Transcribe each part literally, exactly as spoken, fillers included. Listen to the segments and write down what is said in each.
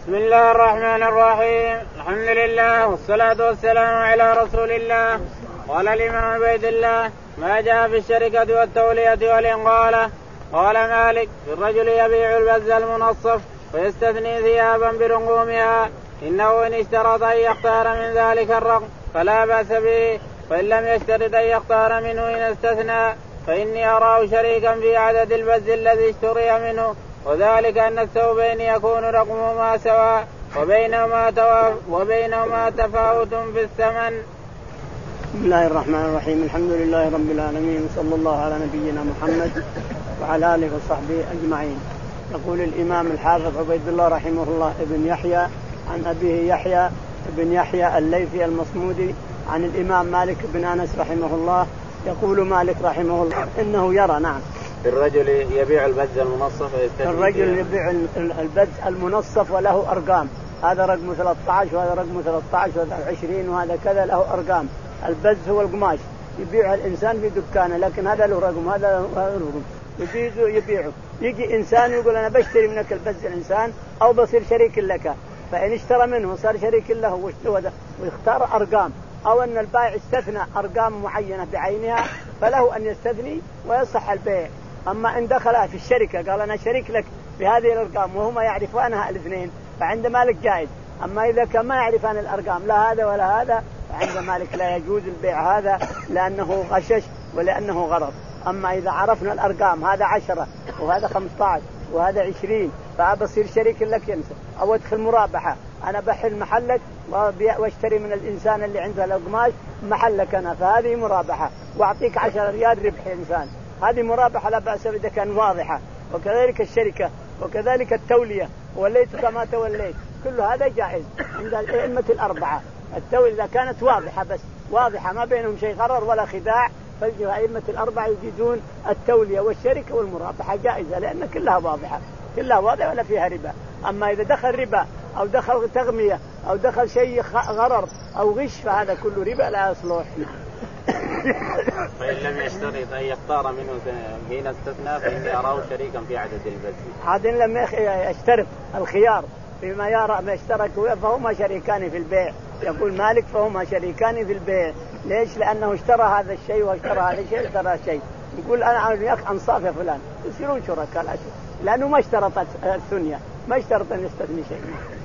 بسم الله الرحمن الرحيم. الحمد لله والصلاة والسلام على رسول الله. قال الإمام عبيد الله ما جاء في الشركة والتولية والإنقالة. قال مالك في الرجل يبيع البز المنصف ويستثني ثيابا برقومها إنه إن اشترط أن يختار من ذلك الرقم فلا بأس به، وإن لم يشترط أن يختار منه إن استثنى فإني أراه شريكا في عدد البز الذي اشتري منه، وذلك أن الثوبين يكون رقمهما سواء وبينهما, وبينهما تفاوت في الثمن. بسم الله الرحمن الرحيم. الحمد لله رب العالمين، صلى الله على نبينا محمد وعلى آله وصحبه أجمعين. يقول الإمام الحافظ عبيد الله رحمه الله ابن يحيى عن أبيه يحيى ابن يحيى الليثي المصمودي عن الإمام مالك بن أنس رحمه الله. يقول مالك رحمه الله إنه يرى نعم الرجل يبيع البز المنصف الرجل يبيع البز المنصف وله أرقام، هذا رقم ثلاثة عشر وهذا رقم ثلاثة عشر وهذا عشرين وهذا كذا له أرقام. البز هو القماش يبيعه الإنسان في دكانه، لكن هذا له رقم هذا له رقم يبيعه يبيعه يجي إنسان يقول أنا بشتري منك البز الإنسان أو بصير شريك لك، فإن اشترى منه صار شريك له ويختار أرقام، أو أن البائع استثنى أرقام معينة بعينها فله أن يستثني ويصح البيع. أما إن دخل في الشركة قال أنا شريك لك بهذه الأرقام وهما يعرفانها الاثنين فعند مالك جائز. أما إذا كان ما يعرفان الأرقام لا هذا ولا هذا فعند مالك لا يجوز البيع هذا لأنه غشش ولأنه غرض. أما إذا عرفنا الأرقام هذا عشرة وهذا خمسة عشر وهذا عشرين فأبصير شريك لك ينسى، أو أدخل مرابحة أنا بحل محلك واشتري من الإنسان اللي عنده القماش محلك أنا، فهذه مرابحة وأعطيك عشرة ريال ربح إنسان، هذه مرابحة لا بأس إذا كان واضحة. وكذلك الشركة وكذلك التولية وليت كما توليت كل هذا جائز عند الأئمة الأربعة. التولية إذا كانت واضحة بس واضحة ما بينهم شيء غرر ولا خداع فالأئمة الأربعة يجيزون التولية والشركة والمرابحة جائزة لأن كلها واضحة كلها واضحة ولا فيها ربا. أما إذا دخل ربا أو دخل تغمية أو دخل شيء غرر أو غش فهذا كله ربا لا يصلح. فإن لم يشترط أن يختار منه حين استثنى فإني أراه شريكا في عدد البز. عاد لم يشترط الخيار فيما يرى ما اشتركوا فهما شريكان في البيع. يقول مالك فهما شريكان في البيع. ليش؟ لأنه اشترى هذا الشيء واشترى هذا الشيء اشترى شيء. يقول أنا عاوز ياك أنصاف يا فلان يصيرون شركاء لا شيء لأنه ما اشترط الثنية ما اشترط أن يستثني شيء.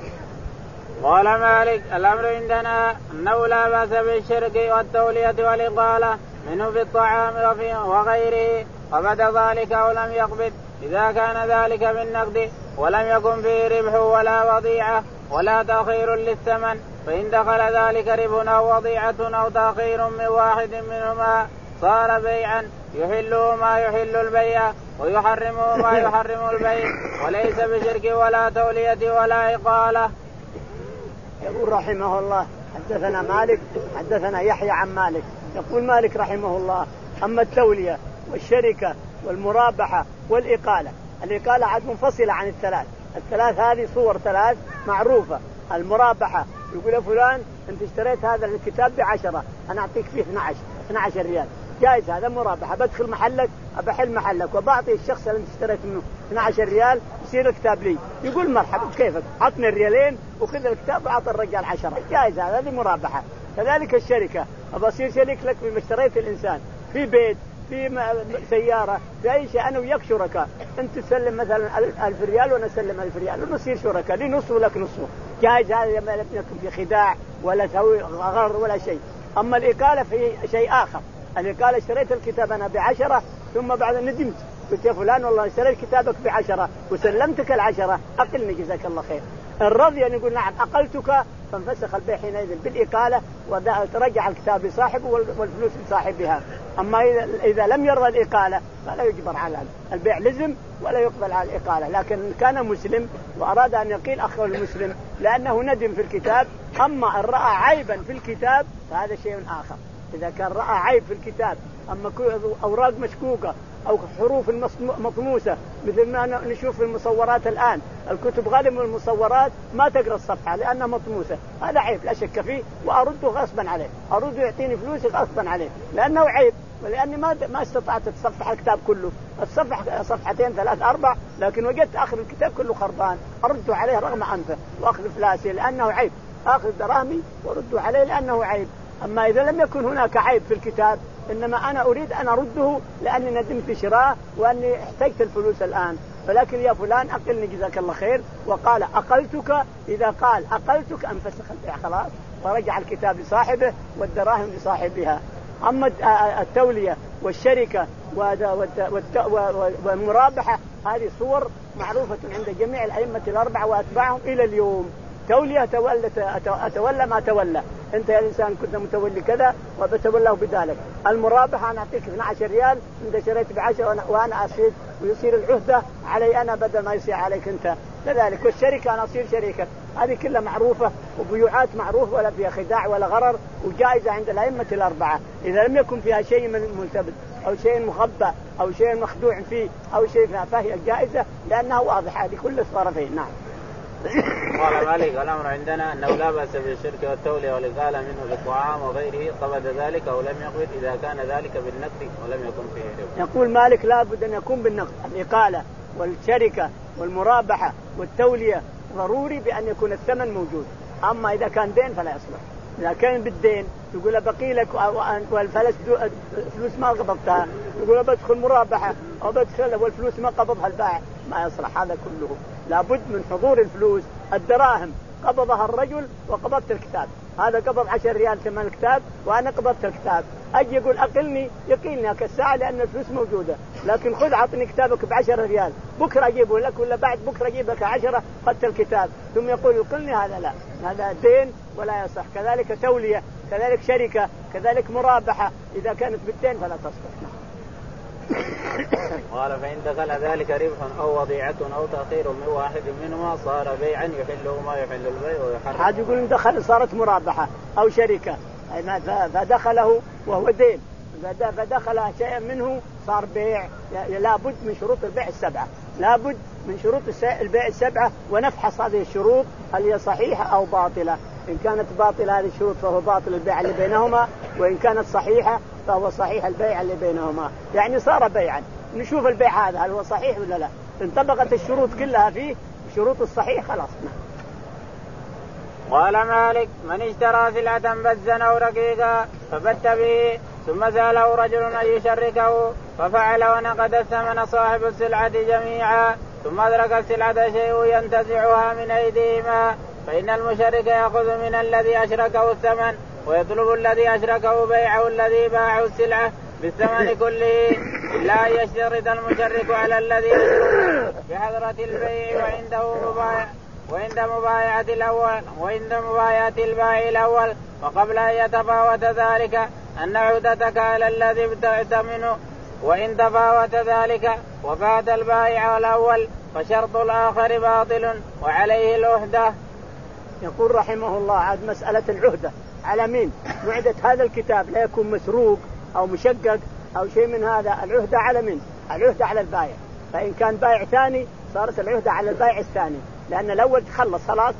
قال مالك الأمر عندنا أنه لا بأس بالشرك والتولية والإقالة منه في الطعام وغيره وبدا ذلك أو لم يقبض إذا كان ذلك بالنقد ولم يكن فيه ربح ولا وضيعة ولا تأخير للثمن، فإن دخل ذلك ربح أو وضيعة أو تأخير من واحد منهما صار بيعا يحله ما يحل البيع ويحرمه ما يحرم البيع وليس بشرك ولا تولية ولا إقالة. يقول رحمه الله حدثنا مالك حدثنا يحيى عن مالك. يقول مالك رحمه الله أما التولية والشركة والمرابحة والإقالة، الإقالة عاد منفصلة عن الثلاث، الثلاث هذه صور ثلاث معروفة. المرابحة يقول يا فلان أنت اشتريت هذا الكتاب بعشرة أنا أعطيك فيه اثني عشر ريال جائز، هذا مرابحة. بدخل محلك أبحل محلك وبعطي الشخص اللي انت اشتريت منه اثني عشر ريال يصير الكتاب لي، يقول مرحبا كيفك عطني الريالين وخذ الكتاب وعطى الرجال عشرة جائز، هذه مرابحة. كذلك الشركة أبصير شريك لك بما اشتريت الإنسان في بيت في سيارة في أي شيء أنا وياك شركاء، أنت تسلم مثلا ألف ريال وأنا أسلم ألف ريال ونصير شركاء لي نص ولك نصه جائز، هذا ما يكون في خداع ولا تسوي غرر ولا شيء. أما الإقالة في شيء آخر، الإقالة اشتريت الكتاب أنا بعشرة ثم بعد ندمت قلت يا فلان والله اشتريت كتابك بعشرة وسلمتك العشرة أقلني جزاك الله خير. الرضي أن يقول نعم أقلتك فانفسخ البيع حينئذ بالإقالة وترجع الكتاب لصاحبه والفلوس لصاحبها. أما إذا لم يرضى الإقالة فلا يجبر على البيع لزم ولا يقبل على الإقالة. لكن كان مسلم وأراد أن يقيل أخوه المسلم لأنه ندم في الكتاب، أما إن رأى عيبا في الكتاب فهذا شيء آخر. إذا كان رأى عيب في الكتاب أما أوراق مشكوكة أو حروف مطموسة مثل ما نشوف في المصورات الآن، الكتب غالبا من المصورات ما تقرأ الصفحة لأنها مطموسة، هذا عيب لا شك فيه وأرده غصبا عليه، أرده يعطيني فلوسي غصبا عليه لأنه عيب. ولأني ما ما استطعت أتصفح الكتاب كله، أتصفح صفحتين ثلاث أربع، لكن وجدت آخر الكتاب كله خربان أرد عليه رغم أنفه وأخذ فلاسي لأنه عيب، أخذ دراهمي وأرد عليه لأنه عيب. أما إذا لم يكن هناك عيب في الكتاب، إنما أنا أريد أن أرده لأني ندمت شراء وأني احتجت الفلوس الآن، ولكن يا فلان أقلني جزاك الله خير، وقال أقلتك، إذا قال أقلتك أنفسخ البيع خلاص، ورجع الكتاب لصاحبه والدراهم لصاحبها. أما التولية والشركة والمرابحة هذه صور معروفة عند جميع الأئمة الأربعة وأتباعهم إلى اليوم. تولية تولى أتولى ما تولى، أنت يا إنسان كنت متولي كذا وبتولاه بذلك. المرابحة أنا أعطيك اثنا عشر ريال، أنت شريت بعشرة وأنا أصير، ويصير العهدة علي أنا بدل ما يصير عليك أنت كذلك. والشركة أنا أصير شريكك، هذه كلها معروفة وبيوعات معروف ولا فيها خداع ولا غرر، وجائزة عند الأئمة الأربعة. إذا لم يكن فيها شيء من ملتبس أو شيء مخبأ أو شيء مخدوع فيه أو شيء فيها، فهي الجائزة لأنها واضحة، هذه كل الصرفين. نعم. قال مالك الأمر عندنا أنه لا بأس بالشرك والتولية والإقالة منه بالطعام وغيره قبض ذلك أو لم يقبض إذا كان ذلك بالنقد ولم يكن فيه ربا. يقول مالك لا بد أن يكون بالنقد، الإقالة والشركة والمرابحة والتولية ضروري بأن يكون الثمن موجود. أما إذا كان دين فلا يصلح. إذا كان بالدين يقول بقي لك والفلوس فلوس ما قبضتها، يقول بدخل مرابحة أو بدخل والفلوس ما قبضها البائع، ما يصلح هذا كله. لابد من حضور الفلوس. الدراهم قبضها الرجل وقبضت الكتاب، هذا قبض عشر ريال ثمن الكتاب وأنا قبضت الكتاب، أجي يقول أقلني يقيلني كالساعة لأن الفلوس موجودة، لكن خذ عطني كتابك بعشرة ريال، بكرة أجيبه لك ولا بعد بكرة أجيب لك عشرة قدت الكتاب، ثم يقول يقلني، هذا لا، هذا دين ولا يصح. كذلك تولية، كذلك شركة، كذلك مرابحة، إذا كانت بالدين فلا تصلح. قال فإن دخل ذلك ربح أو وضيعة أو تأخير من واحد منهما صار بيعا يحله ما يحل البيع ويحرم. هذا يقول إن دخل صارت مرابحة أو شركة فدخله وهو دين، فدخل شيء منه صار بيع. لابد من شروط البيع السبعة، لابد من شروط البيع السبعة، ونفحص هذه الشروط هل هي صحيحة أو باطلة. إن كانت باطلة هذه الشروط فهو باطل البيع اللي بينهما، وإن كانت صحيحة فهو صحيح البيع اللي بينهما. يعني صار بيعا، نشوف البيع هذا هل هو صحيح ولا لا، انطبقت الشروط كلها فيه شروط الصحيح خلاص. قال مالك من اشترى سلعة بزا أو رقيقا فبت به ثم سأله رجل أن يشركه ففعل ونقد الثمن صاحب السلعة جميعا ثم أدرك السلعة شيء ينتزعها من أيديهما، فإن المشرك يأخذ من الذي أشركه الثمن ويطلب الذي أشركه بيعه الذي باعه السلعة بالثمن كله، إلا أن يشترط المشرك على الذي أشركه بحضرة البيع وعنده مبايع وعند مبايعة الأول وعند مبايعة البائع الأول، وقبل أن يتفاوت ذلك أن عهدتك على الذي ابتعت منه، وإن تفاوت ذلك وفات البائع الأول فشرط الآخر باطل وعليه العهدة. يقول رحمه الله عاد مسألة العهدة على مين؟ عهدة هذا الكتاب لا يكون مسروق أو مشقق أو شيء من هذا، العهدة على مين؟ العهدة على البائع. فإن كان بائع ثاني صارت العهدة على البائع الثاني، لأن الأول تخلص خلاص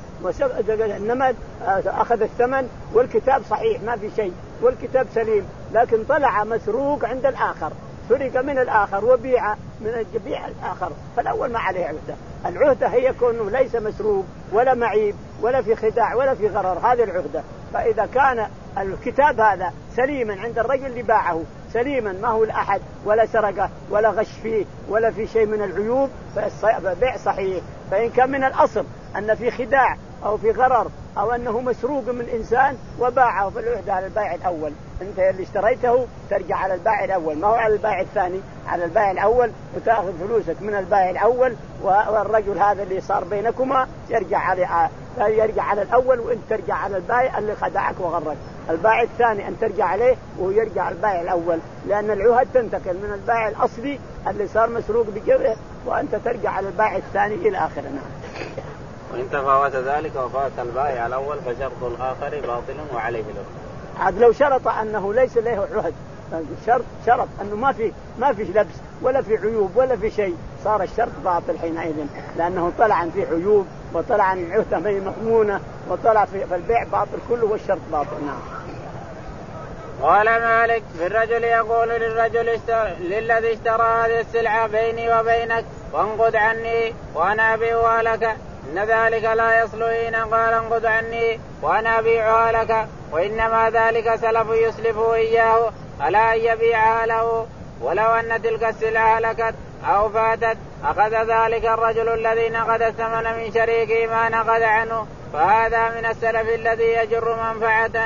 إنما أخذ الثمن والكتاب صحيح ما في شيء والكتاب سليم، لكن طلع مسروق عند الآخر، سرق من الآخر وبيع من الجبيع الآخر، فالأول ما عليه عهدة. العهدة هي كونه ليس مسروق ولا معيب ولا في خداع ولا في غرر، هذه العهدة. فإذا كان الكتاب هذا سليما عند الرجل اللي باعه سليما ما هو لأحد ولا سرقه ولا غش فيه ولا في شيء من العيوب فالبيع صحيح. فإن كان من الأصل أن في خداع أو في غرر أو أنه مسروق من إنسان وباعه فالعهدة على البائع الأول، أنت اللي اشتريته ترجع على البائع الأول، ما هو على البائع الثاني، على البائع الأول، وتأخذ فلوسك من البائع الأول، والرجل هذا اللي صار بينكما يرجع على يرجع على الأول، وأنت ترجع على البائع اللي خدعك وغرك. البائع الثاني أن ترجع عليه وهو يرجع على البائع الأول، لأن العهد تنتقل من البائع الأصلي اللي صار مسروق بجوه وأنت ترجع على البائع الثاني إلى آخرنا. وإن تفاوت ذلك وفات البائع الأول فشرط الآخر باطل وعليه العهد. عاد لو شرط أنه ليس له عهد، شرط شرط أنه ما في ما في لبس ولا في عيوب ولا في شيء، صار الشرط باطل حينئذ، لأنه طلع عن في عيوب وطلع عن العهدة ما هي مضمونة وطلع في البيع باطل كله والشرط باطل. نعم. قال مالك في الرجل يقول للرجل اشتر... للذي اشترى هذه السلعة بيني وبينك وانقذ عني وأنا أبيعها لك إن ذلك لا يصل حين قال انقذ عني وأنا أبيعها لك وإنما ذلك سلف يسلفه إياه ألا أن يبيعها له ولو أن تلك السلعة هلكت أو فاتت أخذ ذلك الرجل الذي نقد الثمن من شريكه ما نقد عنه فهذا من السلف الذي يجر منفعة.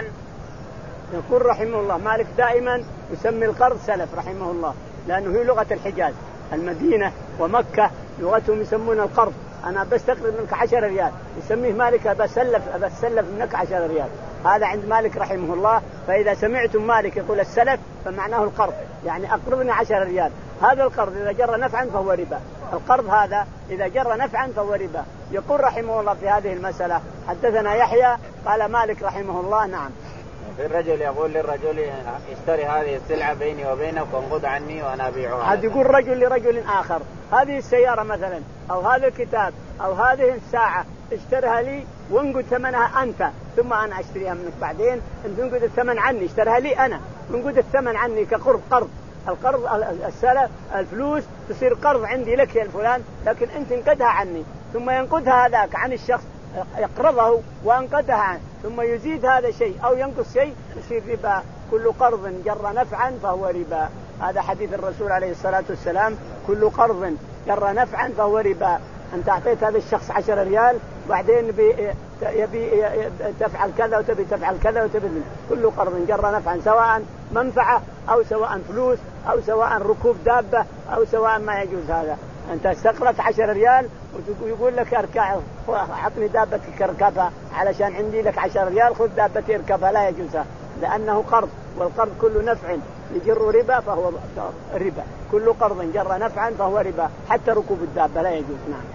يقول رحمه الله مالك دائما يسمي القرض سلف رحمه الله لأنه هي لغة الحجاز. المدينة ومكة لغتهم يسمون القرض. أنا بستقرض منك عشر ريال يسميه مالك بسلف بسلف منك عشر ريال. هذا عند مالك رحمه الله. فإذا سمعتم مالك يقول السلف فمعناه القرض يعني أقرضني عشر ريال. هذا القرض إذا جر نفعا فهو ربا. القرض هذا إذا جر نفعا فهو ربا. يقول رحمه الله في هذه المسألة حدثنا يحيى قال مالك رحمه الله نعم في الرجل يقول للرجل اشتري هذه السلعة بيني وبينك وانقذ عني وأنا أبيعها. هذا يقول رجل لرجل آخر هذه السيارة مثلا أو هذا الكتاب أو هذه الساعة اشترها لي وانقذ ثمنها أنت ثم أنا أشتريها منك بعدين أنت انقذ الثمن عني اشترها لي أنا انقذ الثمن عني كقرض. قرض القرض السلف الفلوس تصير قرض عندي لك يا الفلان لكن أنت انقذها عني ثم ينقذها هذاك عن الشخص يقرضه وانقذها عنه ثم يزيد هذا شيء أو ينقص شيء يصير ربا. كل قرض جر نفعا فهو ربا. هذا حديث الرسول عليه الصلاة والسلام كل قرض جر نفعا فهو ربا. أنت أعطيت هذا الشخص عشر ريال بعدين يبي تفعل كذا وتبي تفعل كذا وتبي كل قرض جر نفعا سواء منفعة أو سواء فلوس أو سواء ركوب دابة أو سواء ما يجوز هذا. أنت استقرت عشر ريال ويقول لك اركع أعطني دابتك اركبها علشان عندي لك عشر ريال خذ دابتي اركبها لا يجوزها لأنه قرض والقرض كل نفع يجر ربا فهو ربا. كل قرض جر نفعا فهو ربا حتى ركوب الدابة لا يجوز. نعم.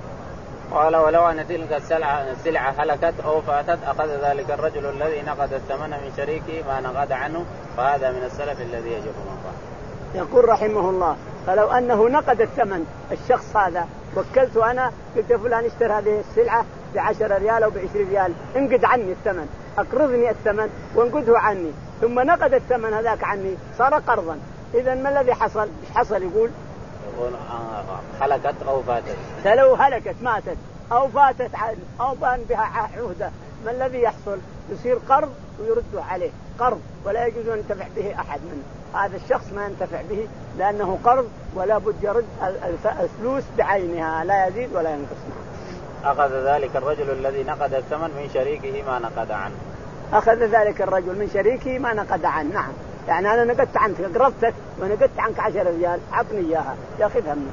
قال ولو أن تلك السلعة, السلعة هلكت أو فاتت أخذ ذلك الرجل الذي نقد الثمن من شريكه ما نقد عنه فهذا من السلف الذي يجر منفعة. يقول رحمه الله فلو أنه نقد الثمن الشخص هذا وكلته أنا قلت فلان اشتري هذه السلعة بعشرة ريال أو بعشرين ريال انقد عني الثمن أقرضني الثمن وانقده عني ثم نقد الثمن هذاك عني صار قرضا. إذن ما الذي حصل؟ إيش حصل؟ يقول يقول هلكت أو فاتت. فلو هلكت ماتت أو فاتت أو بان بها عهدة ما الذي يحصل؟ يصير قرض ويرده عليه قرض ولا يجوز أن ينتفع به أحد منه. هذا الشخص ما ينتفع به لأنه قرض ولا بد يرد الفلوس بعينها لا يزيد ولا ينقص. أخذ ذلك الرجل الذي نقد الثمن من شريكه ما نقد عنه. أخذ ذلك الرجل من شريكه ما نقد عنه. نعم يعني أنا نقدت عنك قرضتك ونقدت عنك عشر ريال عطني إياها يأخذها منه.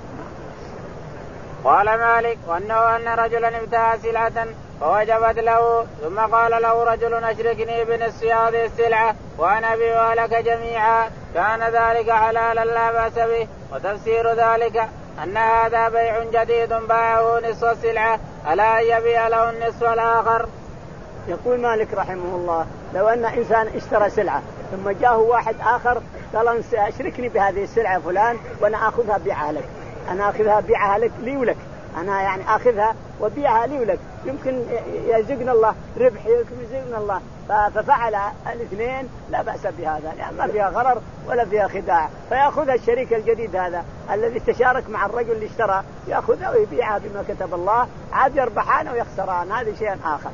قال مالك وأنه أن رجلا ابتاع سلعة فوجبت له ثم قال له رجل أشركني بنصف هذه السلعة وأنا أبيعها لك جميعا كان ذلك حلالا لا بأس به. وتفسير ذلك أن هذا بيع جديد باعه نصف السلعة ألا يبيع له النصف الآخر. يقول مالك رحمه الله لو أن إنسان اشترى سلعة ثم جاءه واحد آخر قال أشركني بهذه السلعة فلان وأنا أخذها بيعها لك أنا أخذها بيعها لك لي ولك أنا يعني أخذها وبيعها لي ولك يمكن يرزقنا الله ربح يمكن يرزقنا الله ففعل الاثنين لا بأس بهذا يعني ما فيها غرر ولا فيها خداع فيأخذها الشريك الجديد هذا الذي استشارك مع الرجل اللي اشترى يأخذها ويبيعها بما كتب الله عاد يربحان ويخسران هذا شيء آخر.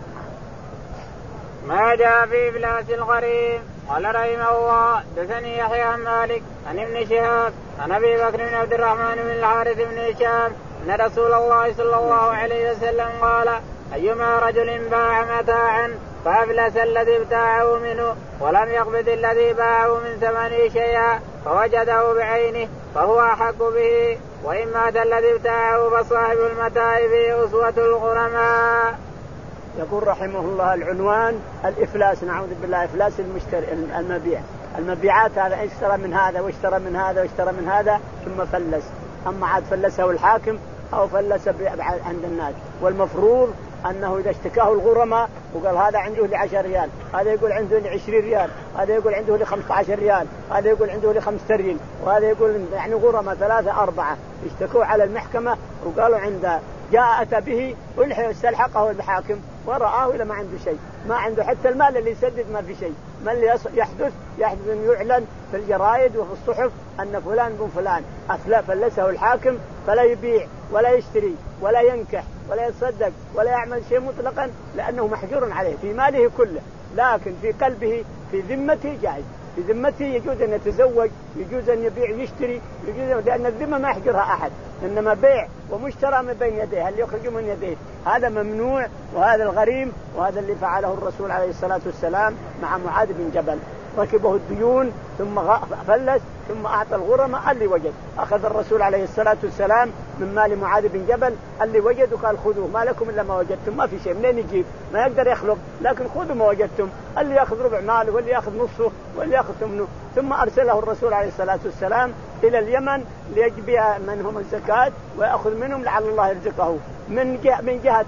ما جاء في إفلاس الغريم. قال رحمه الله دثني يحيى عن مالك عن ابن شهاب عن أبي بكر بن عبد الرحمن بن الحارث بن هشام أن رسول الله صلى الله عليه وسلم قال أيما رجل باع متاعا فأفلس الذي ابتاعه منه ولم يقبض الذي باعه من ثمنه شيئا فوجده بعينه فهو أحق به وإن مات الذي ابتاعه فصاحب المتاع به أسوة الغرماء. يقول رحمه الله العنوان الإفلاس نعوذ بالله إفلاس المشتري المبيع المبيعات هذا اشترى من هذا واشترى من هذا واشترى من هذا ثم فلس أما عاد فلسه الحاكم أو فلس عند الناس. والمفروض أنه إذا اشتكاه الغرماء وقال هذا عنده لعشر ريال هذا يقول عنده لعشرين ريال هذا يقول عنده لخمسة عشر ريال هذا يقول عنده لخمسة ريال وهذا يقول يعني غرماء ثلاثة أربعة اشتكوا على المحكمة وقالوا عند جاء أتى به ألحق استلحقه الحاكم ورآه إلى ما عنده شيء، ما عنده حتى المال اللي يسدد ما في شيء. ما اللي يحدث؟ يحدث أن يعلن في الجرائد وفي الصحف أن فلان بن فلان أفلا فلسه الحاكم، فلا يبيع ولا يشتري ولا ينكح ولا يتصدق ولا يعمل شيء مطلقا، لأنه محجور عليه في ماله كله، لكن في قلبه في ذمته جائز. في ذمته يجوز أن يتزوج، يجوز أن يبيع ويشتري، يجوز، لأن الذمة ما يحجرها أحد، إنما بيع ومشترى من بين يديه، هل يخرج من يديه هذا ممنوع. وهذا الغريم، وهذا اللي فعله الرسول عليه الصلاة والسلام مع معاذ بن جبل، ركبه الديون ثم فلس ثم أعطى الغرماء اللي وجد. أخذ الرسول عليه الصلاة والسلام من مال معاذ بن جبل اللي وجد وقال خذوه، ما لكم إلا ما وجدتم، ما في شيء منين يجيب، ما يقدر يخلق، لكن خذوا ما وجدتم، اللي يأخذ ربع ماله واللي يأخذ نصه واللي يأخذ ثمنه. ثم أرسله الرسول عليه الصلاة والسلام إلى اليمن ليجبي منهم الزكاة ويأخذ منهم لعل الله يرزقه. من جهة من جهة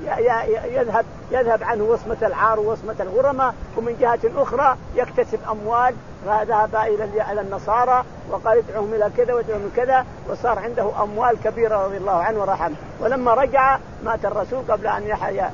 يذهب يذهب عنه وصمة العار ووصمة الغرماء، ومن جهة أخرى يكتسب أموال. ذهب إلى النصارى وقال ادعوهم إلى كذا وادعوهم كذا، وصار عنده أموال كبيرة رضي الله عنه ورحمه. ولما رجع مات الرسول قبل أن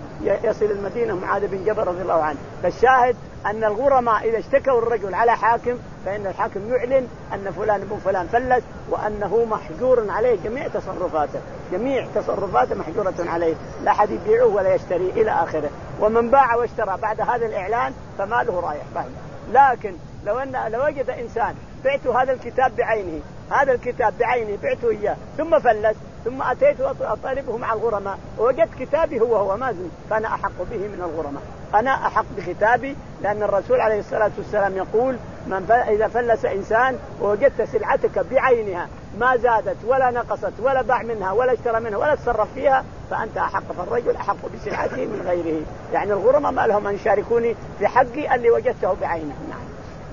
يصل المدينة معاذ بن جبل رضي الله عنه. فالشاهد أن الغرماء إذا اشتكوا الرجل على حاكم فإن الحاكم يعلن أن فلان بن فلان فلس، وأنه محجور عليه جميع تصرفاته، جميع تصرفاته محجورة عليه، لا أحد يبيعه ولا يشتري إلى آخره. ومن باع واشترى بعد هذا الإعلان فماله رايح بعد. لكن لو أن لو وجد إنسان بعت هذا الكتاب بعينه، هذا الكتاب بعينه بعته إياه ثم فلس، ثم أتيت أطالبه مع الغرماء ووجدت كتابي هو هو ما زل، فأنا أحق به من الغرماء، أنا أحق بكتابي، لأن الرسول عليه الصلاة والسلام يقول من إذا فلس إنسان ووجدت سلعتك بعينها ما زادت ولا نقصت ولا باع منها ولا اشترى منها ولا تصرف فيها فأنت أحق، فالرجل أحق بسلعته من غيره. يعني الغرماء ما لهم أن يشاركوني في حقي اللي وجدته بعينه. نعم.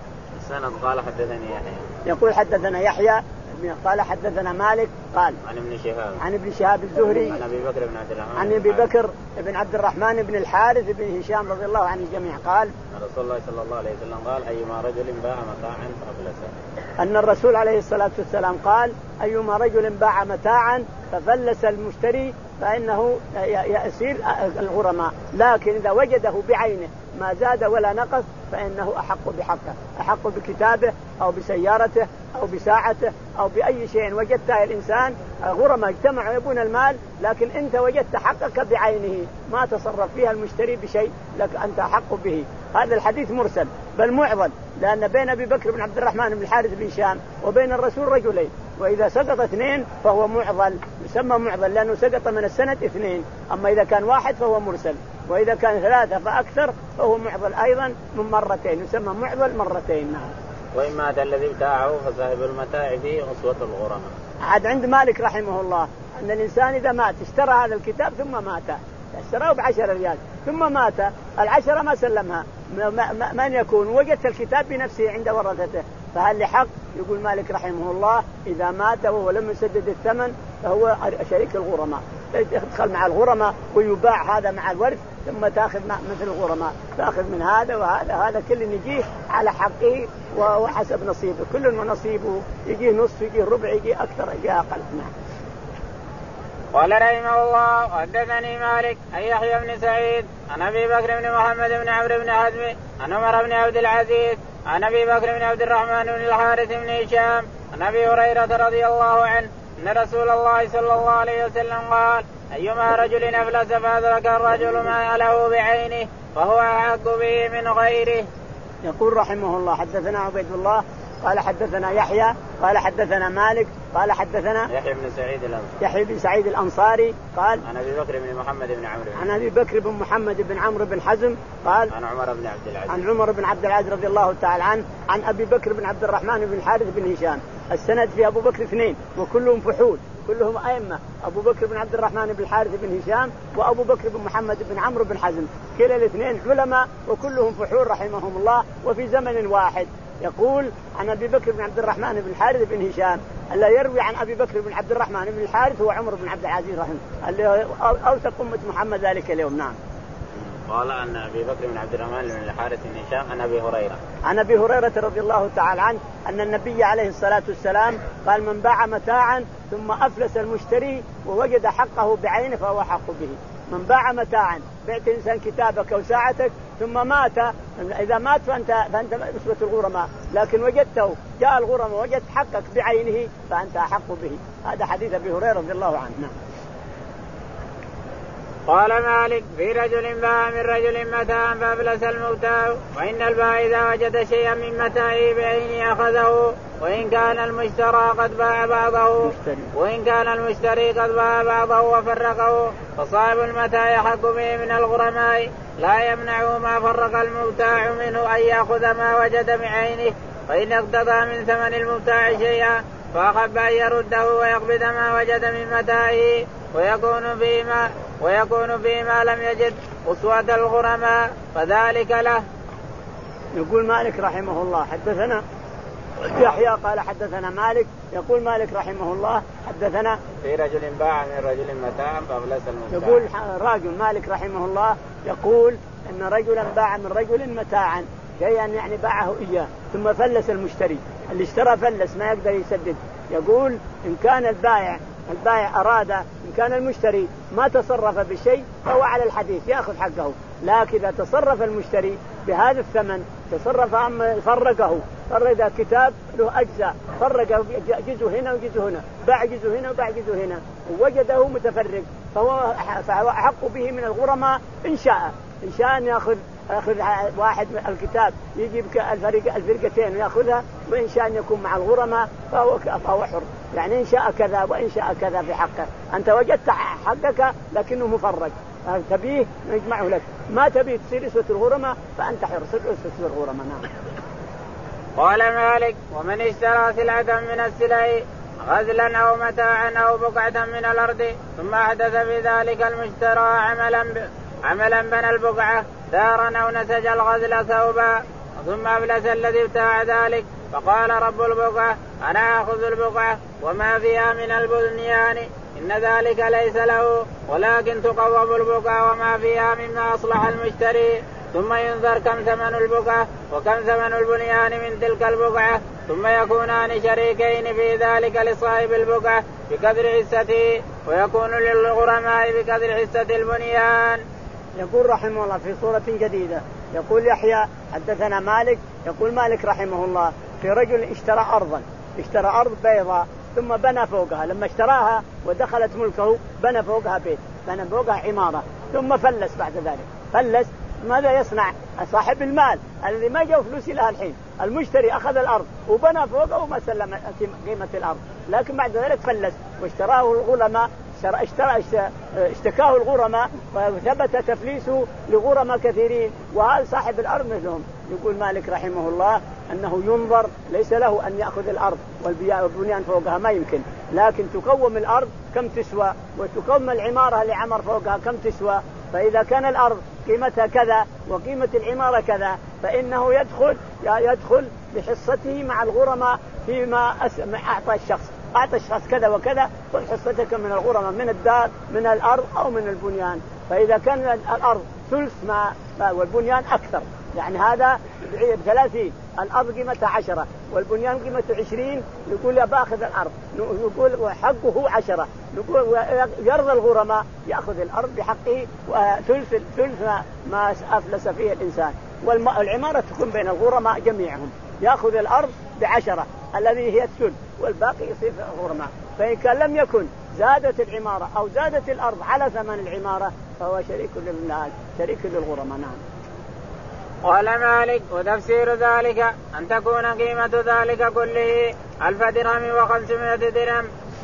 السند قال حدثني يحيى، يقول حدثنا يحيى قال حدثنا مالك قال عن ابن شهاب عن ابن شهاب الزهري عن ابي بكر بن عبد الرحمن عن ابي بكر بن عبد الرحمن بن الحارث بن هشام رضي الله عن الجميع قال رسول الله صلى الله عليه وسلم قال ايما رجل باع متاعا فافلس. ان الرسول عليه الصلاه والسلام قال ايما رجل باع متاعا ففلس المشتري فانه يسير الغرماء، لكن اذا وجده بعينه ما زاد ولا نقص فإنه أحق بحقه، أحق بكتابه أو بسيارته أو بساعته أو بأي شيء وجدته الإنسان. غرماء اجتمعوا يبون المال، لكن أنت وجدت حقك بعينه ما تصرف فيها المشتري بشيء، لك أنت أحق به. هذا الحديث مرسل بل معضل، لأن بين أبي بكر بن عبد الرحمن بن الحارث بن هشام وبين الرسول رجلين، وإذا سقط اثنين فهو معضل، يسمى معضل لأنه سقط من السند اثنين، أما إذا كان واحد فهو مرسل، وإذا كان ثلاثة فأكثر فهو معضل أيضا من مرتين، يسمى معضل مرتين. نعم. وإن مات الذي ابتاعه فصاحب المتاع فيه أسوة الغرماء. عاد عند مالك رحمه الله أن الإنسان إذا مات اشترى هذا الكتاب ثم مات، اشتراه بعشر ريال ثم مات، العشرة ما سلمها، من يكون وجدت الكتاب بنفسه عند ورثته فهل لحق؟ يقول مالك رحمه الله إذا مات وهو لم يسدد الثمن فهو شريك الغرماء، يدخل مع الغرماء ويباع هذا مع الورث، ثم تأخذ مثل الغرماء، تأخذ من هذا وهذا، هذا كل يجيه على حقه وحسب نصيبه، كل ونصيبه، يجيه نصف يجيه ربع يجيه أكثر يجيه أقل. نعم. قال رحمه الله حدثني مالك عن يحيى بن سعيد عن ابي بكر بن محمد بن عمرو بن حزم عن عمر بن عبد العزيز عن ابي بكر بن عبد الرحمن بن الحارث بن هشام عن ابي هريره رضي الله عنه ان رسول الله صلى الله عليه وسلم قال ايما رجل افلس فادرك الرجل ما له بعينه فهو احق به من غيره. يقول رحمه الله حدثنا عبيد الله قال حدثنا يحيى قال حدثنا مالك قال حدثنا يحيى بن سعيد الأنصاري يحيى بن سعيد الأنصاري قال عن أبي بكر بن محمد بن عمرو عن أبي بكر بن محمد بن عمرو بن حزم قال عن عمر بن عبد العزيز عن عمر بن عبد العزيز رضي الله تعالى عنه عن أبي بكر بن عبد الرحمن بن الحارث بن هشام. السند في أبو بكر اثنين وكلهم فحول، كلهم أئمة، أبو بكر بن عبد الرحمن بن الحارث بن هشام وأبو بكر بن محمد بن عمرو بن حزم، كلا الاثنين علماء وكلهم فحول رحمهم الله وفي زمن واحد. يقول عن أبي بكر بن عبد الرحمن بن الحارث بن هشام اللي يروي عن أبي بكر بن عبد الرحمن بن الحارث هو عمر بن عبد العزيز رحمه اللي أوثق أمة محمد ذلك اليوم. نعم. قال أن أبي بكر بن عبد الرحمن بن الحارث بن هشام عن أبي هريرة عن أبي هريرة رضي الله تعالى عنه أن النبي عليه الصلاة والسلام قال من باع متاعا ثم أفلس المشتري ووجد حقه بعينه فهو حق به. من باع متاعا، بعت إنسان كتابك أو ساعتك ثم مات، إذا مات فأنت فأنت نسبة الغرماء، لكن وجدته جاء الغرماء وجدت حقك بعينه فأنت أحق به. هذا حديث أبي هريرة رضي الله عنه. قال مالك في رجل باع من رجل متاعا فأفلس المبتاع وإن البائع إذا وجد شيئا من متاعه بعينه أخذه وإن كان المشترى قد باع بعضه وإن كان المشتري قد باع بعضه وفرقه فصاحب المتاع يحق به من الغرماء لا يمنعه ما فرق المبتاع منه أن يأخذ ما وجد بعينه فإن اقتضى من ثمن المبتاع شيئا فأخذ أن يرده ويقبض ما وجد من متاعه ويكون فيما ويكون فيما لم يجد أسوة الغرماء فذلك له. يقول مالك رحمه الله حدثنا يحيى قال حدثنا مالك. يقول مالك رحمه الله حدثنا في رجل باع من رجل متاعا فأفلس المبتاع. يقول راجل مالك رحمه الله يقول إن رجلا باع من رجل متاعا شيئا يعني باعه إياه ثم فلس المشتري، اللي اشترى فلس ما يقدر يسدد. يقول إن كان البائع البائع أراد إن كان المشتري ما تصرف بشيء فهو على الحديث يأخذ حقه، لكن إذا تصرف المشتري بهذا الثمن تصرف أما فرقه فرق كتاب له أجزاء فرقه جزء هنا وجزء هنا باع جزء هنا وباع جزء هنا ووجده متفرق فهو فهو أحق به من الغرماء إن شاء إن شاء أن يأخذ يأخذ واحد من الكتاب يجيب الفريق الفرقتين ويأخذها، وإن شاء أن يكون مع الغرماء فهو فهو حر. يعني إن شاء كذا وإن شاء كذا في حقه. أنت وجدت حقك لكنه مفرق تبيه نجمعه لك، ما تبيه تصير أسوة الغرماء فأنت حر تصير أسوة الغرماء. نعم. قال مالك ومن اشترى سلعة من السلع غزلا أو متاعا أو بقعة من الأرض ثم أحدث في ذلك المشترى عملا ب... عملا بنى البقعة دارا أو نسج الغزل ثوبا ثم أفلس الذي ابتاع ذلك فقال رب البقعة أنا أخذ البقعة وما فيها من البنيان إن ذلك ليس له ولكن تقوم البقعة وما فيها مما أصلح المشتري ثم ينظر كم ثمن البقعة وكم ثمن البنيان من تلك البقعة ثم يكونان شريكين في ذلك لصاحب البقعة بقدر حصته ويكون للغرماء بقدر حصة البنيان. يقول رحمه الله في صورة جديدة. يقول يحيى حدثنا مالك. يقول مالك رحمه الله في رجل اشترى أرضا اشترى أرض بيضاء ثم بنى فوقها، لما اشتراها ودخلت ملكه بنى فوقها بيت بنى فوقها عمارة ثم فلس بعد ذلك. فلس ماذا يصنع صاحب المال الذي ما جاء فلوس لها الحين؟ المشتري أخذ الأرض وبنى فوقه وما سلم قيمة الأرض، لكن بعد ذلك فلس واشتراه الغرماء اشترى اشتكاه الغرماء وثبت تفليسه لغرماء كثيرين وهذا صاحب الأرض مثلهم. يقول مالك رحمه الله أنه ينظر ليس له أن يأخذ الأرض والبنيان فوقها ما يمكن، لكن تقوم الأرض كم تسوى وتقوم العمارة لعمر فوقها كم تسوى، فإذا كان الأرض قيمتها كذا وقيمة العمارة كذا فإنه يدخل يدخل بحصته مع الغرماء فيما أعطى الشخص أعطى الشخص كذا وكذا حصتك من الغرماء من الدار من الأرض أو من البنيان. فإذا كان الأرض ثلث ما والبنيان أكثر يعني هذا بثلاثين الأرض قيمتها عشرة والبنيان قيمته عشرين يقول باخذ الأرض يقول حقه عشرة يقول يرضى الغرماء يأخذ الأرض بحقه وثلث ثلث ما أفلس فيه الإنسان. والعمارة تكون بين الغرماء جميعهم يأخذ الأرض بعشرة الذي هي الثلث والباقي يصير الغرماء. فإن كان لم يكن زادت العمارة أو زادت الأرض على ثمن العمارة فهو شريك للمال شريك للغرماء. نعم. قال مالك وتفسير ذلك أن تكون قيمة ذلك كله ألف درهم وخمسمائة درهم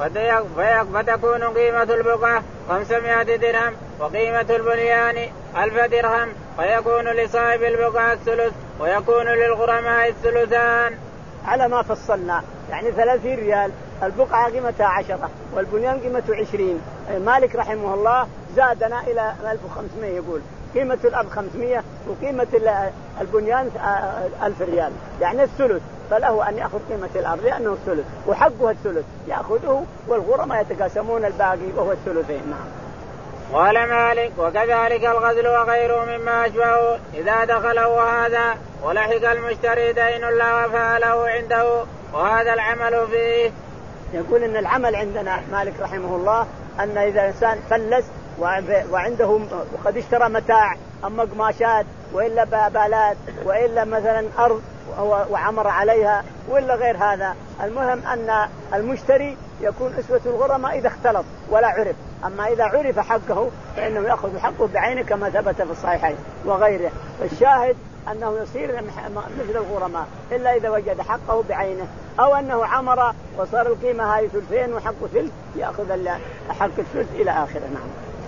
فتكون قيمة البقعة خمسمائة درهم وقيمة البنيان ألف درهم فيكون لصاحب البقعة الثلث ويكون للغرماء الثلثان على ما فصلنا. يعني ثلاثين ريال البقعة قيمتها عشرة والبنيان قيمته عشرين. مالك رحمه الله زادنا إلى ألف وخمسمائة يقول قيمة الأرض خمسمائة وقيمة البنيان ألف ريال يعني الثلث فله أن يأخذ قيمة الأرض لأنه الثلث وحقه الثلث يأخذه والغرماء يتقاسمون الباقي وهو الثلثين. نعم. قال مالك وكذلك الغزل وغيره مما أشبهه إذا دخله هذا ولحق المشتري دين لا وفاء له عنده وهذا العمل فيه. يقول إن العمل عندنا مالك رحمه الله أن إذا إنسان فلس وعنده وقد اشترى متاع أما قماشات وإلا بالات وإلا مثلا أرض وعمر عليها وإلا غير هذا، المهم أن المشتري يكون أسوة الغرماء إذا اختلط ولا عرف، أما إذا عرف حقه فإنه يأخذ حقه بعينه كما ثبت في الصحيحين وغيره. فالشاهد أنه يصير مثل الغرماء إلا إذا وجد حقه بعينه، أو أنه عمر وصار القيمة هاي ثلثين وحقه ثلث يأخذ حق الثلث إلى آخره. نعم،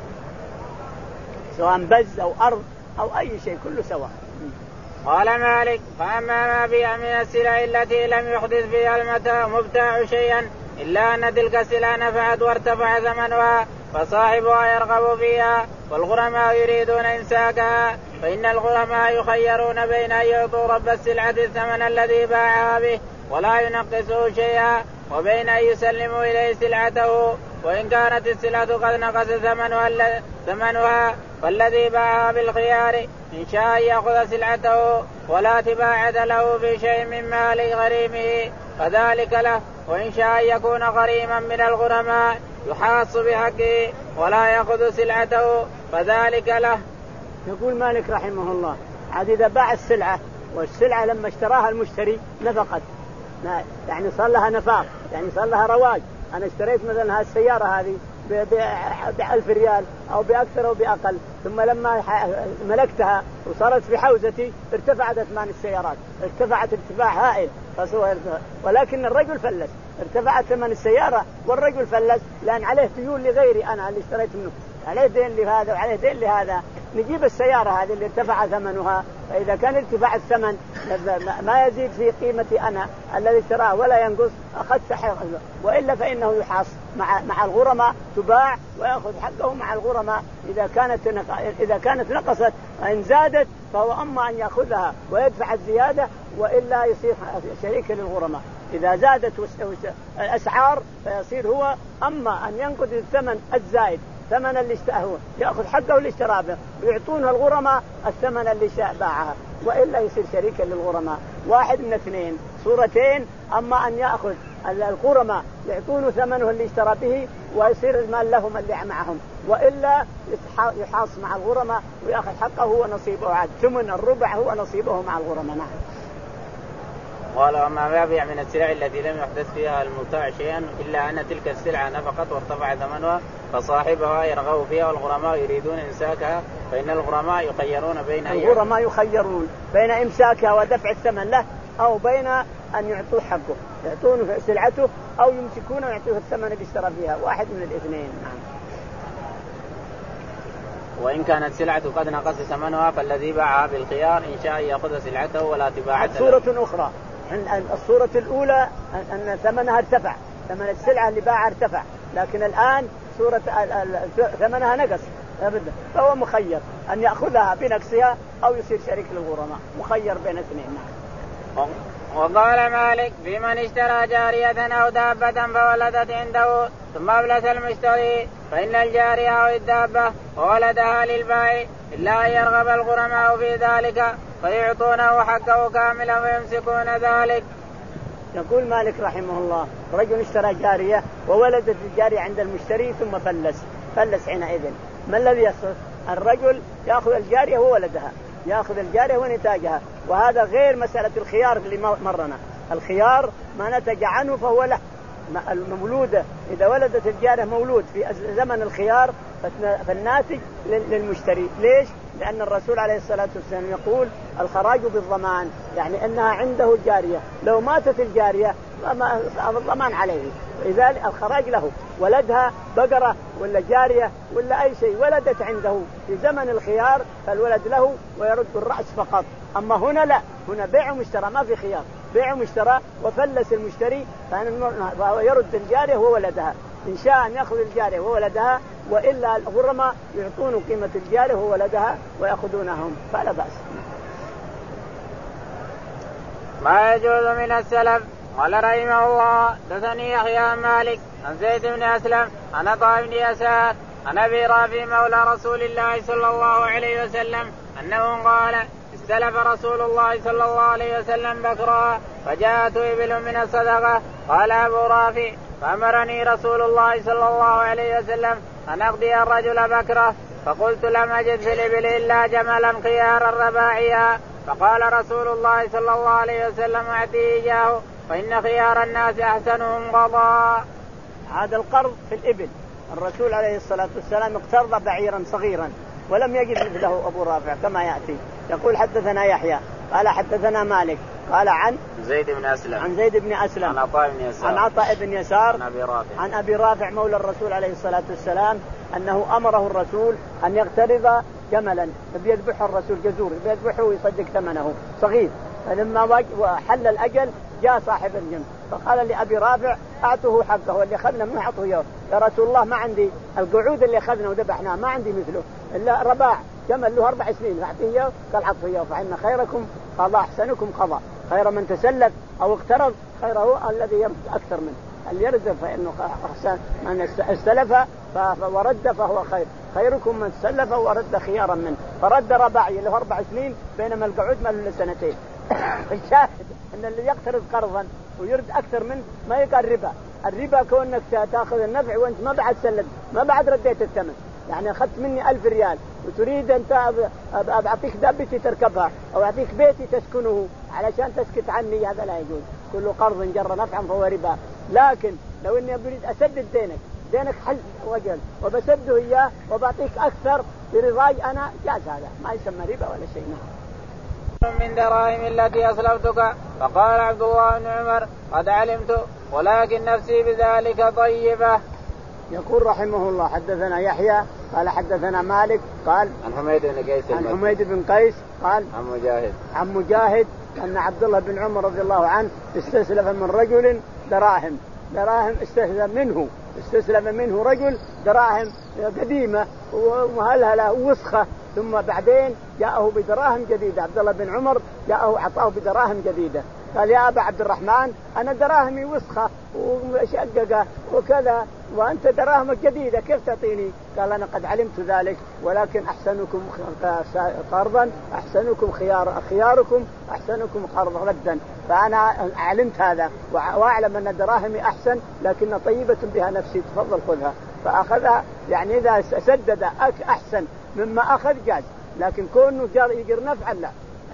سواء بز أو أرض أو أي شيء كله سواء. قال مالك فأما ما بيع من السلع التي لم يحدث فيها المتاع مبتاع شيئا إلا أن تلك السلع نفعت وارتفع ثمنها فصاحبها يرغب فيها والغرماء يريدون إمساكها، فإن الغرماء يخيرون بين أن يعطوا رب السلعة الثمن الذي باعها به ولا ينقصه شيئا وبين أن يسلموا إليه سلعته، وإن كانت السلعة قد نقص ثمنها, ثمنها فالذي باعها بالخيار إن شاء يأخذ سلعته ولا تباعد له في شيء من مال غريمه فذلك له، وإن شاء يكون غريما من الغرماء يحاص بحقه ولا يأخذ سلعته فذلك له. يقول مالك رحمه الله عاد إذا باع السلعة والسلعة لما اشتراها المشتري نفقت، يعني صار لها نفاق، يعني صار لها رواج. أنا اشتريت مثلا هالسيارة هذه بألف ريال أو بأكثر أو بأقل، ثم لما ملكتها وصارت في حوزتي ارتفعت أثمان السيارات، ارتفعت ارتفاع هائل، ولكن الرجل فلس، ارتفعت ثمن السيارة والرجل فلس لأن عليه ديون لغيري أنا اللي اشتريت منه، عليه دين لهذا وعليه دين لهذا. نجيب السيارة هذه اللي ارتفع ثمنها، فإذا كان ارتفاع الثمن ما يزيد في قيمتي أنا الذي اشتراه ولا ينقص أخذت حقه، وإلا فإنه يحاص مع مع الغرماء تباع ويأخذ حقه مع الغرماء. إذا كانت إذا كانت نقصت إن زادت فهو أما أن يأخذها ويدفع الزيادة وإلا يصير شريك للغرماء. إذا زادت الأسعار فيصير هو أما أن ينقذ الثمن الزائد ثمن اللي اشتراه يأخذ حقه اللي اشتراه به ويعطونه الغرماء الثمن اللي باعها، وإلا يصير شريكا للغرماء. واحد من اثنين صورتين، أما أن يأخذ الغرماء يعطونه ثمنه اللي اشترى به ويصير المال لهم اللي معهم، وإلا يحاص مع الغرماء ويأخذ حقه هو نصيبه، عاد ثمن الربع هو نصيبه مع الغرماء. نعم. قال وما ما بيع من السلع التي لم يحدث فيها المبتاع شيئا إلا أن تلك السلعة نفقت وارتفع ثمنها فصاحبها يرغب فيها والغرماء يريدون إمساكها، فإن الغرماء يخيرون بين الغرماء يخيرون بين إمساكها ودفع الثمن له أو بين أن يعطوه حقه، يعطونه سلعته أو يمسكونه ويعطوه الثمن اللي اشترى فيها، واحد من الاثنين. نعم. وإن كانت سلعة قد نقص ثمنها فالذي باعها بالخيار إن شاء يأخذ سلعته ولا تباعد له. صورة أخرى، الصورة الأولى أن ثمنها ارتفع، ثمن السلعة اللي باعها ارتفع، لكن الآن صورة ثمنها نقص أبدا، فهو مخير أن يأخذها بنقصها أو يصير شريك للغرماء، مخير بين اثنين. وقال مالك في من اشترى جارية أو دابة فولدت عنده ثم أفلس المشتري فإن الجارية أو الدابة وولدها للبائع إلا أن يرغب الغرماء في ذلك فيعطونه حقه كاملا ويمسكون ذلك. يقول مالك رحمه الله رجل اشترى جارية وولدت الجارية عند المشتري ثم فلس فلس حينئذ ما الذي يصير؟ الرجل يأخذ الجارية وولدها، يأخذ الجارية ونتاجها، وهذا غير مسألة الخيار اللي مرنا. الخيار ما نتج عنه فهو له، المولودة إذا ولدت الجارية مولود في زمن الخيار فالناتج للمشتري. ليش؟ لأن الرسول عليه الصلاة والسلام يقول الخراج بالضمان، يعني أنها عنده الجارية، لو ماتت الجارية الضمان عليه، لذلك الخراج له. ولدها بقرة ولا جارية ولا أي شيء ولدت عنده في زمن الخيار فالولد له ويرد الرأس فقط. أما هنا لا، هنا بيع ومشترى، ما في خيار، بيع ومشترى وفلس المشتري فهو يرد الجارية وولدها، إن شاء أن يأخذ الجارية وولدها، وإلا الغرماء يعطون قيمة الجارية وولدها ويأخذونهم فلا بأس. ما يجوز من السلف. قال رحمه الله دثني يحيى مالك عن زيد بن أسلم عن عطاء بن يسار عن ابي رافع مولى رسول الله صلى الله عليه وسلم انه قال استلف رسول الله صلى الله عليه وسلم بكرا فجاءته ابل من الصدقه. قال ابو رافع فامرني رسول الله صلى الله عليه وسلم ان اقضي الرجل بكره فقلت لم اجد في الابل الا جملا خيارا رباعيا. فقال رسول الله صلى الله عليه وسلم اعطيه اياه فان خيار الناس احسنهم قضاء. هذا القرض في الابل. الرسول عليه الصلاة والسلام اقترض بعيرا صغيرا ولم يجد مثله أبو رافع كما يأتي. يقول حدثنا يحيى قال حدثنا مالك قال عن زيد بن أسلم عن زيد بن أسلم عن عطاء بن يسار عن عطاء بن يسار عن أبي رافع عن أبي رافع مولى الرسول عليه الصلاة والسلام أنه أمره الرسول أن يقترض جملا بيذبحه الرسول جزور بيذبحه ويصدق ثمنه صغير. فلما حل الأجل جاء صاحب الجمل فقال لأبي رافع أعطه حقه واللي أخذنا منه أعطه إياه يا رسول الله ما عندي القعود اللي أخذنا وذبحناه ما عندي مثله إلا رباع جمل له أربع سنين أعطيه إياه. قال أعطه إياه فإن خيركم قضاء أحسنكم قضاء. خير من تسلف أو اقترض خيره الذي يرد أكثر منه اللي يرد فإنه أحسن من استلف ورد فهو خير. خيركم من تسلف ورد خيارا منه فرد رباعي له أربع سنين بينما القعود ما له سنتين. الشاهد أن اللي يقترض قرضا ويرد أكثر منه ما يقال ربا. الربا كونك تأخذ النفع وأنت ما بعد سلد ما بعد رديت الثمن. يعني أخذت مني ألف ريال وتريد أنت أعطيك دابتي تركبها أو أعطيك بيتي تسكنه علشان تسكت عني هذا لا يجوز. كل قرض جر نفعا فهو ربا. لكن لو إني أريد أسدد دينك دينك حل وجل وبسده إياه وبعطيك أكثر برضاي أنا جاز هذا ما يسمى ربا ولا شيء. من دراهم التي أسلفتك. فقال عبد الله بن عمر قد علمت ولكن نفسي بذلك طيبة. يقول رحمه الله حدثنا يحيى قال حدثنا مالك قال عن حميد بن قيس عن حميد بن قيس قال عن مجاهد عن مجاهد أن عبد الله بن عمر رضي الله عنه استسلف من رجل دراهم دراهم استسلف منه استسلف منه رجل دراهم قديمة ومهلهلة ووسخة ثم بعدين جاءه بدراهم جديدة. عبد الله بن عمر جاءه عطاه بدراهم جديدة. قال يا أبا عبد الرحمن أنا دراهمي وسخة وشققة وكذا وأنت دراهمك جديدة كيف تعطيني؟ قال أنا قد علمت ذلك ولكن أحسنكم قرضا أحسنكم خيار خياركم أحسنكم قرضا ردا. فأنا علمت هذا وأعلم أن دراهمي أحسن لكن طيبة بها نفسي تفضل خذها. فأخذها يعني إذا سدد أحسن مما أخذ جاز. لكن كونه يجر نفعا لا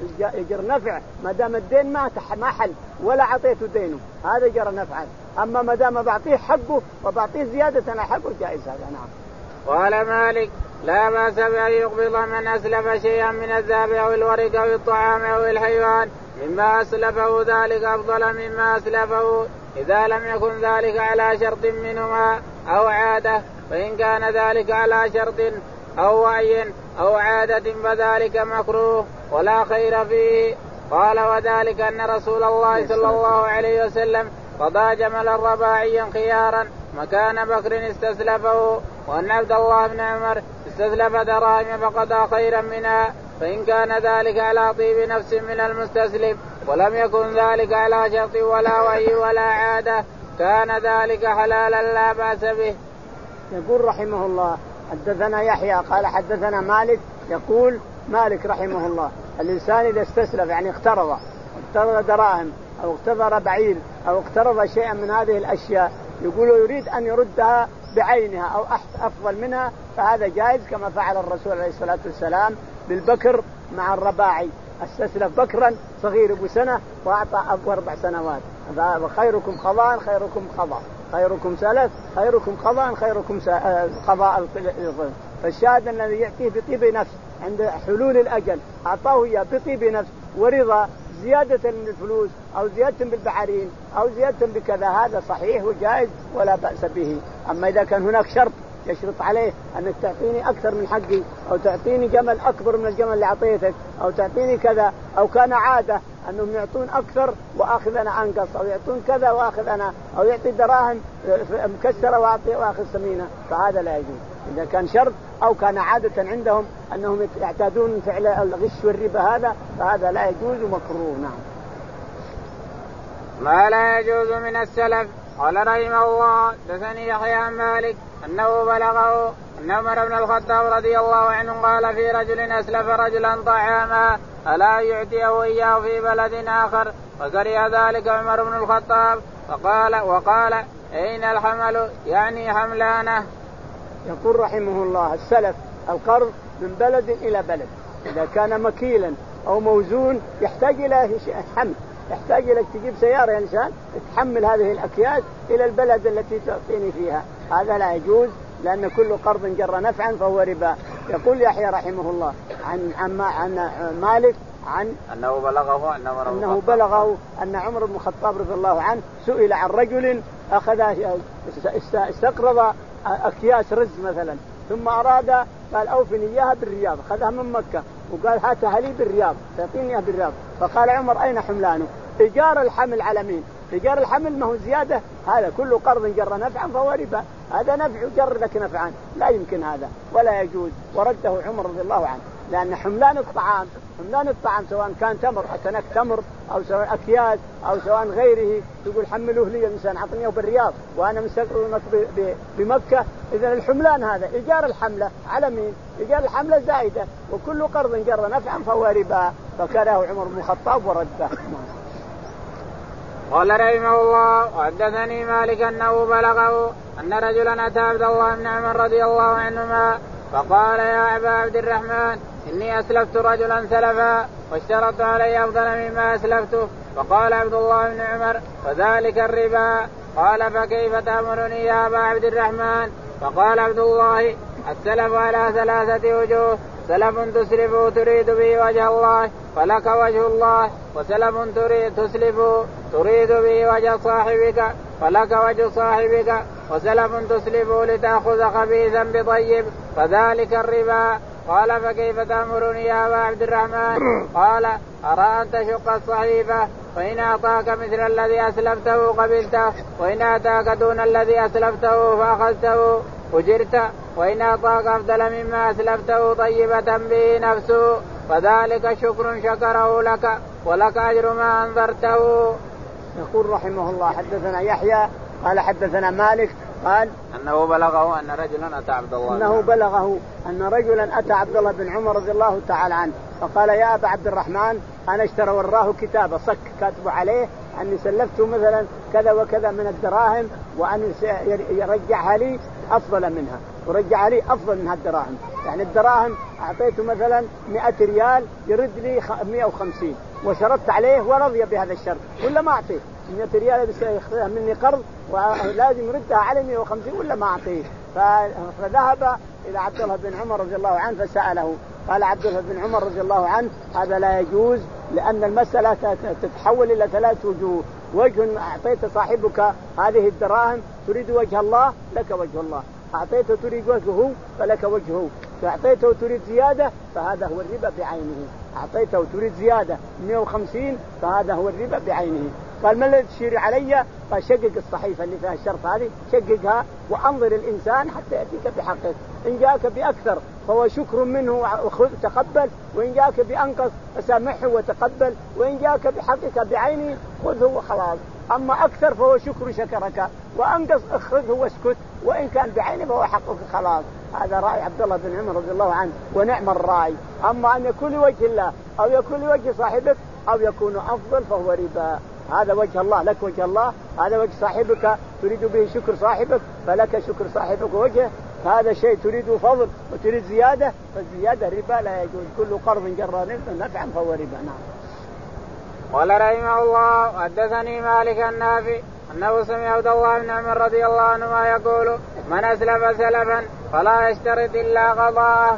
يجر نفع ما دام الدين ما ما حل ولا عطيته دينه هذا جر نفعا. أما ما دام بعطيه حقه وبعطيه زيادة أنا حقه جائز هذا. نعم. قال مالك لا بأس بأن يقبض من أسلف شيئا من الذهب أو الورق أو الطعام أو الحيوان مما أسلفه ذلك أفضل مما أسلفه إذا لم يكن ذلك على شرط منهما أو عادة. فإن كان ذلك على شرط أو وعي أو عادة فذلك مكروه ولا خير فيه. قال وذلك أن رسول الله صلى الله عليه وسلم قضى جملا رباعيا خيارا مكان بكر استسلفه وأن عبد الله بن عمر استسلف دراهم فقضى خيرا منها. فإن كان ذلك على طيب نفس من المستسلف ولم يكن ذلك على شرط ولا وعي ولا عادة كان ذلك حلالا لا بأس به. يقول رحمه الله حدثنا يحيى قال حدثنا مالك. يقول مالك رحمه الله الإنسان إذا استسلف يعني اقترض اقترض دراهم أو اقترض بعير أو اقترض شيئا من هذه الأشياء يقول يريد أن يردها بعينها أو أفضل منها فهذا جائز كما فعل الرسول عليه الصلاة والسلام بالبكر مع الرباعي. استسلف بكرا صغير ابو سنة وأعطى أبو أربع سنوات. خيركم قضاء خيركم قضاء خيركم سلف خيركم قضاء خيركم قضاء. فالشاهد الذي يأتيه بطيب نفس عند حلول الأجل أعطاه إياه بطيب نفس ورضا زيادة من الفلوس أو زيادة بالبعارين أو زيادة بكذا هذا صحيح وجائز ولا بأس به. أما إذا كان هناك شرط يشرط عليه أنك تعطيني أكثر من حقي أو تعطيني جمل أكبر من الجمل اللي أعطيتك أو تعطيني كذا أو كان عادة أنهم يعطون أكثر وآخذ أنا أنقص أو يعطون كذا وآخذ أنا أو يعطي دراهم مكسرة وأعطي وآخذ ثمينة فهذا لا يجوز. إذا كان شرط أو كان عادة عندهم أنهم يعتادون فعل الغش والربا هذا فهذا لا يجوز ومكروه. نعم. ما لا يجوز من السلف. قال رحمه الله دثني يحيى عن مالك أنه بلغه أن عمر بن الخطاب رضي الله عنه قال في رجل أسلف رجلا طعاما ألا يعطيه إياه في بلد آخر فكره ذلك عمر بن الخطاب فقال وقال أين الحمل يعني حملانه. يقول رحمه الله السلف القرض من بلد إلى بلد إذا كان مكيلا أو موزون يحتاج إلى حمل، يحتاج إلى تجيب سيارة إنسان تحمل هذه الأكياس إلى البلد التي تعطيني فيها، هذا لا يجوز لأن كل قرض جر نفعا فهو ربا. يقول يحيى رحمه الله عن عن, عن مالك عن أنه بلغه أن عمر أنه بلغه أن عمر بن الخطاب رضي الله عنه سئل عن رجل أخذ استقرض أكياس رز مثلا ثم أراد قال أوفني إياها بالرياض، أخذها من مكة وقال هاتها لي بالرياض تعطيني إياها بالرياض، فقال عمر أين حملانه؟ إيجار الحمل على مين؟ إيجار الحمل ما هو زيادة، هذا كل قرض جر نفعا فهو ربا، هذا نفع جر لك نفعا لا يمكن هذا ولا يجوز، ورده عمر رضي الله عنه لأن حملان الطعام حملان الطعام سواء كان تمر أتنك تمر أو سواء أكياس أو سواء غيره تقول حملوه لي الإنسان عطنيه بالرياض وأنا مستقرنك بمكة، إذن الحملان هذا إيجار الحملة على مين؟ إيجار الحملة زائدة وكل قرض جر نفعا فهو ربا، فكره عمر بن الخطاب ورده. قال رحمه الله وحدثني مالك أنه بلغه أن رجلا أتى عبد الله بن عمر رضي الله عنهما فقال يا أبا عبد الرحمن إني أسلفت رجلا سلفا واشترطت عليه أفضل مما أسلفته، فقال عبد الله بن عمر فذلك الربا. قال فكيف تأمرني يا أبا عبد الرحمن؟ فقال عبد الله السلف على ثلاثة وجوه، سلف تسلف تريد به وجه الله فلك وجه الله، وسلف تريد تسلف تريد به وجه صاحبك فلك وجه صاحبك، وسلف تسلف لتأخذ خبيثا بطيب فذلك الربا. قال فكيف تأمرني يا أبا عبد الرحمن؟ قال أرى أن تشق الصحيفة فإن أعطاك مثل الذي أسلفته قبلته وإن أعطاك دون الذي أسلفته فأخذته أجرت، وإن أعطاك أفضل مما أسلفته طيبة به نفسه فذلك شكر شكره لك ولك أجر ما أنذرته. يقول رحمه الله حدثنا يحيى قال حدثنا مالك قال أنه بلغه أن رجلا أتى عبد الله أنه بلغه أن رجلا أتى عبد الله بن عمر رضي الله تعالى عنه فقال يا أبا عبد الرحمن أنا اشترى وراه كتابة صك كاتب عليه أني سلفته مثلا كذا وكذا من الدراهم وأن يرجعها لي أفضل منها ورجع لي أفضل من هالدراهم، يعني الدراهم أعطيته مثلا مئة ريال يرد لي مئة وخمسين وشرطت عليه ورضي بهذا الشرط ولا ما أعطيه مئة ريال يأخذها مني قرض ولازم يردها على مئة وخمسين ولا ما أعطيه، فذهب إلى عبد الله بن عمر رضي الله عنه فسأله قال عبد الله بن عمر رضي الله عنه هذا لا يجوز لأن المسألة تتحول إلى ثلاث وجوه، وجه أعطيت صاحبك هذه الدراهم تريد وجه الله لك وجه الله، أعطيته تريد وجهه فلك وجهه، أعطيته تريد زيادة فهذا هو الربا بعينه، أعطيته تريد زيادة مئة وخمسين فهذا هو الربا بعينه. قال ما الذي تشير علي؟ قال شقق الصحيفة اللي فيها الشرط هذه شققها وأنظر الإنسان حتى يأتيك بحقه، إن جاءك بأكثر فهو شكر منه وخذ تقبل، وإن جاءك بأنقص فسامحه وتقبل، وإن جاءك بحقك بعينه خذه وخلاص، أما أكثر فهو شكر شكرك وأنقص اخذه واسكت، وإن كان بعينه فهو حقك خلاص. هذا رأي عبد الله بن عمر رضي الله عنه ونعم الرأي، أما أن يكون لوجه الله أو يكون لوجه صاحبك أو يكون أفضل فهو ربا. هذا وجه الله لك وجه الله، هذا وجه صاحبك تريد به شكر صاحبك فلك شكر صاحبك وجه، هذا شيء تريد فضل وتريد زيادة فالزيادة ربا لا يجوز، كل قرض جر نفعا فهو ربا. نعم. قال رحمه الله حدثني مالك النافع أنه سمع عبد الله بن عمر رضي الله عنهما يقول من أسلف سلفا فلا يشترط إلا قضاءه.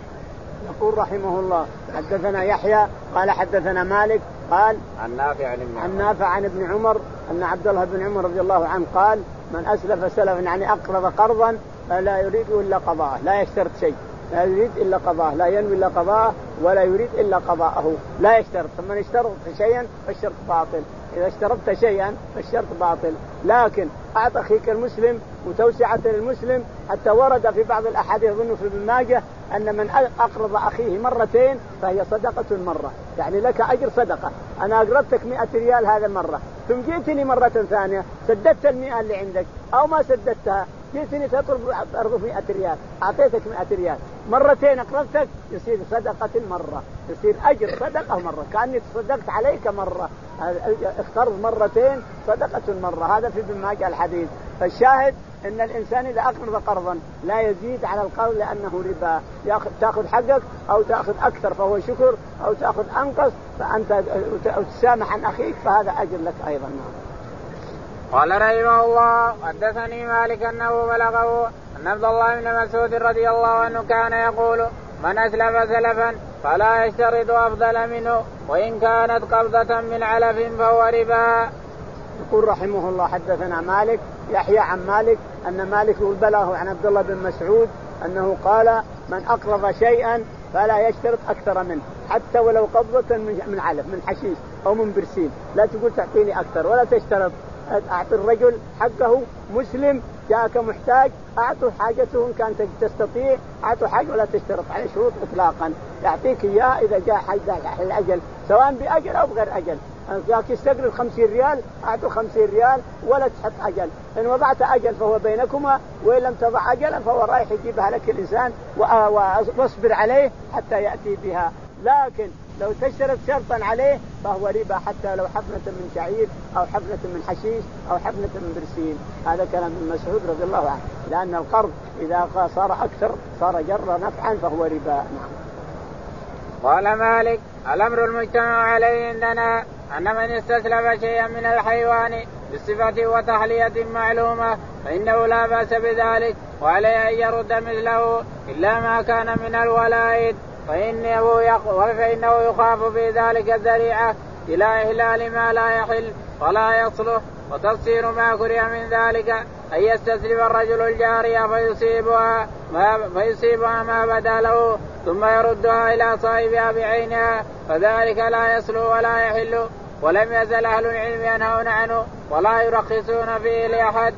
يقول رحمه الله حدثنا يحيى قال حدثنا مالك قال عن نافع عن ابن عن نافع عن ابن عمر أن عبد الله بن عمر رضي الله عنه قال من أسلف سلفا يعني أقرض قرضا فلا يريد إلا قضاءه، لا يشترط شيء، لا يريد إلا قضاءه، لا ينوي إلا قضاءه ولا يريد إلا قضاءه، لا يشترط. فمن اشترط شيئا فالشرط باطل، إذا اشترطت شيئا فالشرط باطل. لكن أعط أخيك المسلم وتوسعة للمسلم، حتى ورد في بعض الأحاديث ظن في ابن ماجه أن من أقرض أخيه مرتين فهي صدقة مرة، يعني لك أجر صدقة، أنا أقرضتك مئة ريال هذا مرة ثم جئتني مرة ثانية سددت المئة اللي عندك أو ما سددتها جئتني تطلب أرض مئة ريال أعطيتك مئة ريال، مرتين أقرضتك يصير صدقة مرة، يصير أجر صدقة مرة، كأني تصدقت عليك مرة، اقترض مرتين صدقة مرة. هذا في ابن ماجه الحديث. فالشاهد إن الإنسان إذا أقرض قرضا لا يزيد على القرض لأنه ربا، يأخذ تأخذ حقك أو تأخذ أكثر فهو شكر، أو تأخذ أنقص فأنت تسامح عن أخيك فهذا أجر لك أيضا. قال رحمه الله حدثني مالك أنه بلغه أن عبد الله بن مسعود رضي الله عنه كان يقول من أسلف سلفا فلا يشترط أفضل منه وإن كانت قبضة من علف فهو ربا. يقول رحمه الله حدثنا مالك يحيى عن مالك أن مالك بلغه عن عبد الله بن مسعود أنه قال من أقرض شيئا فلا يشترط أكثر منه حتى ولو قبضة من علف من حشيش أو من برسيم، لا تقول تعطيني أكثر ولا تشترط. أعطي الرجل حقه، مسلم جاءك محتاج أعطوا حاجته إن كانت تستطيع، أعطوا حاجة ولا تشترط عليه شروط إطلاقا، يعطيك إياه إذا جاء حاجة الأجل سواء بأجل أو بغير أجل. جاك يستقرض خمسين ريال أعطوا خمسين ريال ولا تحط أجل، إن وضعت أجل فهو بينكما، وإن لم تضع أجلا فهو رايح يجيبها لك الإنسان واصبر عليه حتى يأتي بها. لكن لو تشترط شرطا عليه فهو ربا حتى لو حفنة من شعير أو حفنة من حشيش أو حفنة من برسيم. هذا كلام ابن مسعود رضي الله عنه، لأن القرض إذا صار أكثر صار جر نفعا فهو ربا. نعم. قال مالك الأمر المجتمع عليه عندنا أن من استسلف شيئا من الحيوان بصفة وتحلية معلومة فإنه لا بأس بذلك، وعليه أن يرد مثله إلا ما كان من الولائد، فإنه يخاف في ذلك الذريعة إلى إهلال ما لا يحل ولا يصلح. وتفسير ما كره من ذلك أن يستسلف الرجل الجارية فيصيبها ما, فيصيبها ما بدا له ثم يردها إلى صاحبها بعينها، فذلك لا يصلح ولا يحل، ولم يزل أهل العلم ينهون عنه ولا يرخصون فيه لأحد.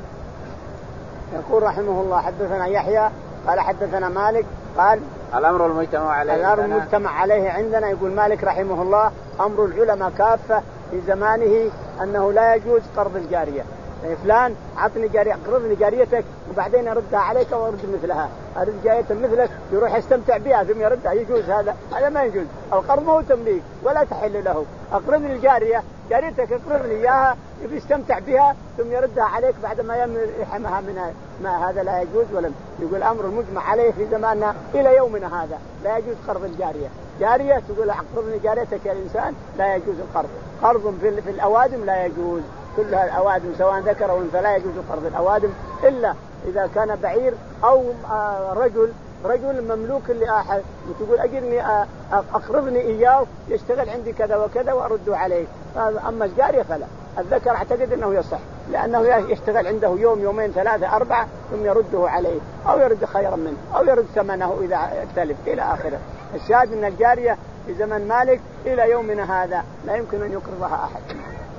يقول رحمه الله حدثنا يحيى قال حدثنا مالك قال الأمر المجتمع عليه الأمر المجتمع عليه عندنا. يقول مالك رحمه الله أمر العلماء كافة في زمانه أنه لا يجوز قرض الجارية، يعني فلان عطني جارية اقرضني جاريتك وبعدين أردها عليك وأرد مثلها، أرد جارية مثلك يروح يستمتع بها ثم يردها، يجوز هذا؟ هذا ما يجوز. القرض ما هو تمليك ولا تحل له. أقرضني الجارية جاريتك اقرضني إياها يستمتع بها ثم يردها عليك بعد ما يحمها منها، ما هذا لا يجوز. ولم يقول الأمر المجمع عليه في زماننا إلى يومنا هذا لا يجوز قرض الجارية. جارية تقول اقرضني جاريتك يا إنسان لا يجوز القرض. قرض في الأوادم لا يجوز، كلها الأوادم سواء ذكر أو أنثى لا يجوز قرض الأوادم إلا إذا كان بعير أو رجل رجل مملوك لأحد وتقول أجرني أقرضني إياه يشتغل عندي كذا وكذا وأرده عليه. أما الجارية فلا. الذكر أعتقد أنه يصح لأنه يشتغل عنده يوم يومين ثلاثة أربعة ثم يرده عليه أو يرد خيرا منه أو يرد ثمنه إذا اختلف إلى آخره. الشاهد أن الجارية في زمن مالك إلى يومنا هذا لا يمكن أن يقرضها أحد.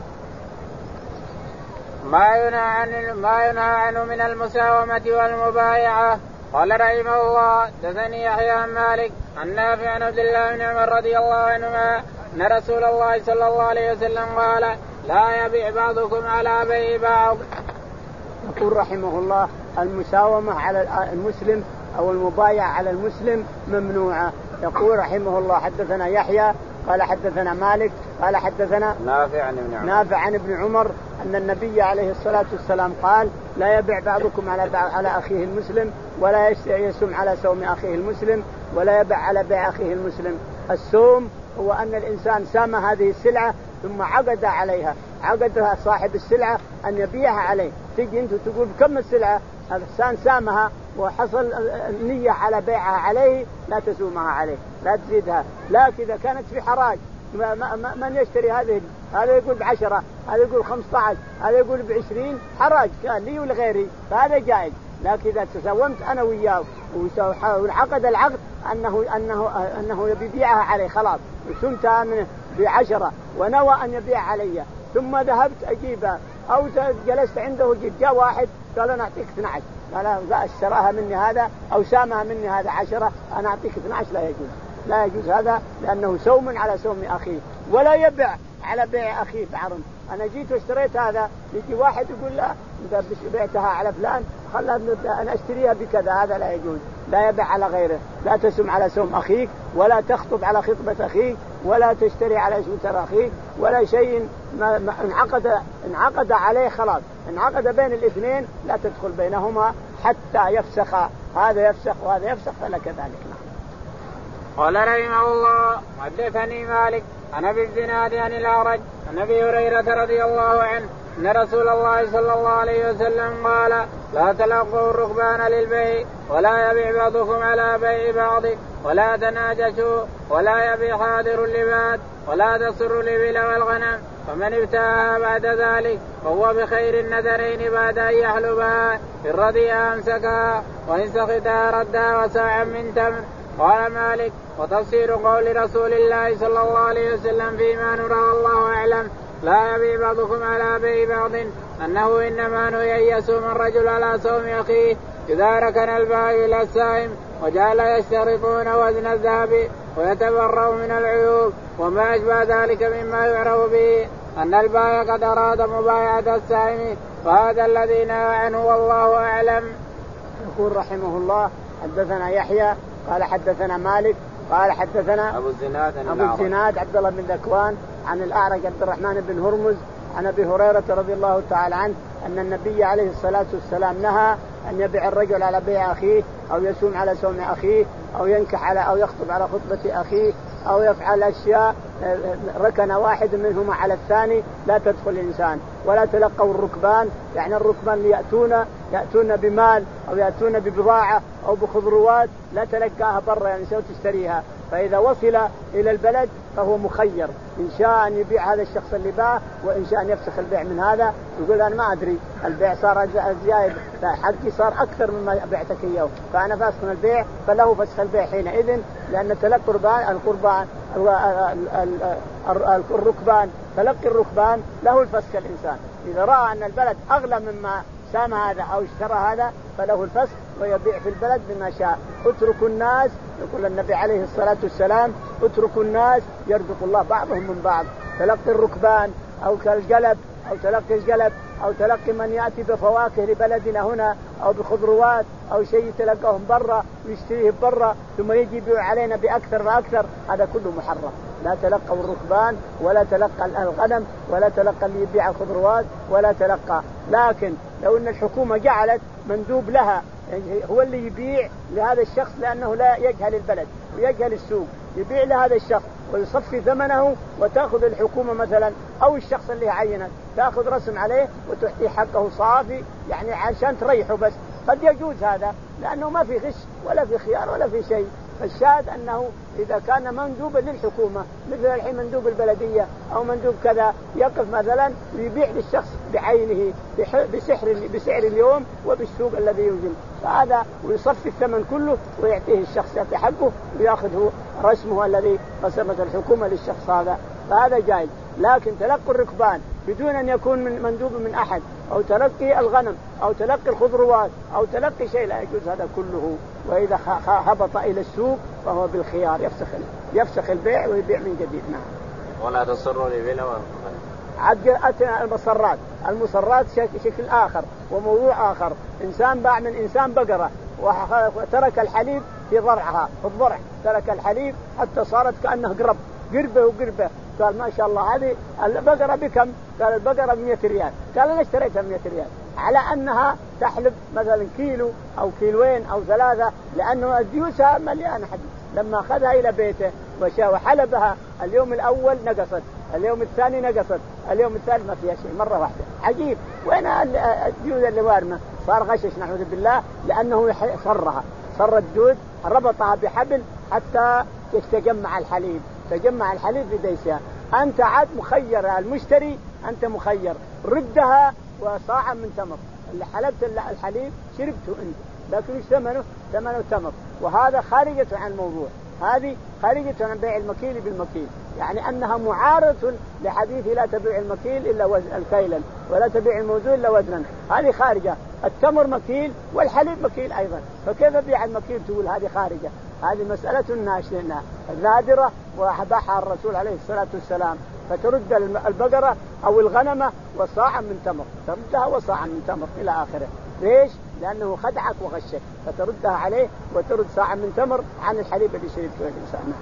ما ينهى عن ما ينهى عنه من المساومة والمبايعة. قال رحمه الله حدثني يحيى عن مالك عن نافع عن عبد الله بن عمر رضي الله عنهما أن رسول الله صلى الله عليه وسلم قال لا يبيع بعضكم على بيع بعض. يقول رحمه الله المساومة على المسلم أو المبايع على المسلم ممنوعة. يقول رحمه الله حدثنا يحيى قال حدثنا مالك قال حدثنا نافع عن ابن عمر نافع عن ابن عمر أن النبي عليه الصلاة والسلام قال لا يبيع بعضكم على على أخيه المسلم ولا يسوم على سوم أخيه المسلم ولا يبيع على بيع أخيه المسلم. السوم هو أن الإنسان سام هذه السلعة ثم عقد عليها، عقدها صاحب السلعة أن يبيعها عليه، تجي أنت تقول كم السلعة، الإنسان سامها وحصل النية على بيعها عليه لا تسومها عليه لا تزيدها. لكن إذا كانت في حراج ما ما من يشتري هذه، هذا يقول بعشرة هذا يقول خمسة عشر هذا يقول بعشرين، حراج كان لي ولغيري فهذا جائز. لكن إذا تساومت أنا وياه والعقد العقد أنه أنه أنه يبيعها عليه خلاص وسمتها منه بعشرة ونوى أن يبيع علي ثم ذهبت أجيبها أو جلست عنده جاء واحد قال أنا أعطيك اثني عشر، قال اشتراها مني هذا أو سامها مني هذا عشرة أنا أعطيك اثني عشر، لا يجوز لا يجوز هذا لأنه سوم على سوم أخيه. ولا يبيع على بيع أخيه بعرض، أنا جيت واشتريت هذا، يجي واحد يقول لا إذا بعتها على فلان خلها أنا أشتريها بكذا، هذا لا يجوز. لا يبيع على غيره، لا تسم على سوم أخيك، ولا تخطب على خطبة أخيك، ولا تشتري على شتر أخيك، ولا شيء ما ما انعقد انعقد عليه خلاص، انعقد بين الاثنين لا تدخل بينهما حتى يفسخ، هذا يفسخ وهذا يفسخ، فلا كذلك. قال رحمه الله حدثني مالك عن ابي الزناد عن الاعرج عن ابي هريره رضي الله عنه ان رسول الله صلى الله عليه وسلم قال لا تلقوا الركبان للبيع ولا يبيع بعضكم على بيع بعض ولا تناجشوا ولا يبيع حاضر اللباد ولا تصر الإبل والغنم، فمن ابتاعها بعد ذلك فهو بخير النذرين بعد أن يحلبها، إن رضيها أمسكها وإن سخطها ردها وساعا من تمر. قال مالك وتفسير قول رسول الله صلى الله عليه وسلم فيما نرى الله أعلم لا يبيع بعضكم على بيع بعض أنه إنما نهي أن يصوم الرجل على صوم أخيه إذا ركن البائع إلى السائم وجعل يشترطون وزن الذهب ويتبرأ من العيوب وما أشبه ذلك مما يعرف به أن البائع قد أراد مبايعة السائم، وهذا الذي نهى عنه والله أعلم. يقول رحمه الله حدثنا يحيى قال حدثنا مالك قال حدثنا أبو الزناد أبو الزناد عبد الله بن ذكوان عن الأعرج عبد الرحمن بن هرمز عن أبي هريرة رضي الله تعالى عنه أن النبي عليه الصلاة والسلام نهى أن يبيع الرجل على بيع أخيه أو يسوم على سوم أخيه أو ينكح على أو يخطب على خطبة أخيه أو يفعل أشياء ركن واحد منهما على الثاني لا تدخل الإنسان. ولا تلقوا الركبان، يعني الركبان يأتون يأتون بمال أو يأتون ببضاعة أو بخضروات لا تلقاها برا، يعني سوف تشتريها، فإذا وصل إلى البلد فهو مخير، إن شاء أن يبيع هذا الشخص اللي باع وإن شاء أن يفسخ البيع من هذا، يقول أنا ما أدري البيع صار زايد حقي صار أكثر مما بعتك إياه فأنا فاسخ البيع، فله فسخ البيع حينئذ، لأن تلقي القربان القربان الركبان تلقي الركبان له الفسخ. الإنسان إذا رأى أن البلد أغلى مما سام هذا أو اشترى هذا فله الفسخ ويبيع في البلد بما شاء. اتركوا الناس، يقول النبي عليه الصلاة والسلام اتركوا الناس يرزق الله بعضهم من بعض. تلقي الركبان أو كالجلب أو تلقي الجلب أو تلقي من يأتي بفواكه لبلدنا هنا أو بخضروات أو شيء تلقاهم برا ويشتريه برا ثم يجي يبيع علينا بأكثر وأكثر، هذا كله محرم. لا تلقى الركبان ولا تلقى الغنم ولا تلقى اللي يبيع الخضروات ولا تلقى. لكن لو أن الحكومة جعلت مندوب لها هو اللي يبيع لهذا الشخص لأنه لا يجهل البلد ويجهل السوق، يبيع لهذا الشخص ويصفي ثمنه وتأخذ الحكومة مثلا أو الشخص اللي عينه تأخذ رسم عليه وتعطيه حقه صافي، يعني عشان تريحه بس، قد يجوز هذا لأنه ما في غش ولا في خيار ولا في شيء. فالشاهد أنه إذا كان مندوبا للحكومة مثل الحين مندوب البلدية أو مندوب كذا يقف مثلا ويبيع للشخص بعينه بسعر بسعر اليوم وبالسوق الذي يوجد، فهذا ويصفي الثمن كله ويعطيه الشخص يعطي حقه ويأخذه رسمه الذي قسمت الحكومة للشخص هذا، فهذا جائز. لكن تلقي الركبان بدون أن يكون من مندوب من أحد أو تلقي الغنم أو تلقي الخضروات أو تلقي شيء لا يجوز هذا كله. وإذا هبط إلى السوق فهو بالخيار يفسخ يفسخ البيع ويبيع من جديد. نعم. ولا تصر الإبل عد المصرات المصرات شكل آخر وموضوع آخر. إنسان باع من إنسان بقرة وترك الحليب في ضرعها في الضرع، ترك الحليب حتى صارت كأنه قرب قربه وقربه، قال ما شاء الله هذه البقرة بكم؟ قال البقرة بمئة ريال، قال أنا اشتريتها بمئة ريال، على أنها تحلب مثلا كيلو أو كيلوين أو ثلاثة لأنه الديوسها مليانة حديد. لما أخذها إلى بيته وحلبها اليوم الأول نقصت، اليوم الثاني نقصت، اليوم الثالث ما فيها شيء مرة واحدة. عجيب، وين الديود اللي وارمة؟ صار غشش نعوذ بالله، لأنه صرها صر الدود ربطها بحبل حتى يتجمع الحليب، تجمع الحليب في ديسها. أنت عاد مخير، المشتري أنت مخير، ردها وصاعا من تمر، اللي حلبت الحليب شربته أنت، لكن ايش ثمنه؟ ثمنه تمر. وهذا خارجة عن الموضوع، هذه خارجة عن بيع المكيل بالمكيل، يعني أنها معارضة لحديث لا تبيع المكيل إلا الكيلا ولا تبيع الموزون إلا وزنا، هذه خارجة. التمر مكيل والحليب مكيل أيضا، فكيف بيع المكيل تقول هذه خارجة؟ هذه مسألة ناشئة نادرة وأباحها الرسول عليه الصلاة والسلام. فترد البقرة أو الغنمة وصاعا من تمر تردها وصاعا من تمر إلى آخره. ليش؟ لأنه خدعك وغشك فتردها عليه وترد صاعا من تمر عن الحليب اللي شربته الإنسان.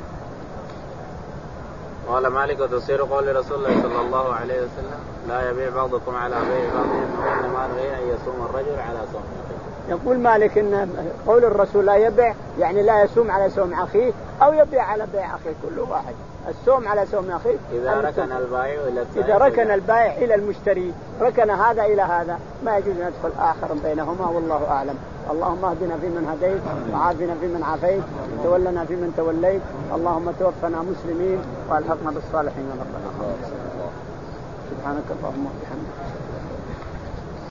قال مالك وتصير قول رسول الله صلى الله عليه وسلم لا يبيع بعضكم على بيع بعض إنما البيع أن يصوم الرجل على صوم أخيه. يقول مالك إن قول الرسول لا يبيع يعني لا يصوم على صوم أخيه أو يبيع على بيع أخيه كل واحد. الصوم على صوم أخيه إذا ركن البائع إلى إذا ركن البائع إلى المشتري ركن هذا إلى هذا ما يجوز أن يدخل آخر بينهما والله أعلم. اللهم اهدنا فيمن هديت وعافنا فيمن عافيت وتولنا فيمن توليت. اللهم توفنا مسلمين والحقنا بالصالحين. ربنا سبحانك اللهم وبحمدك.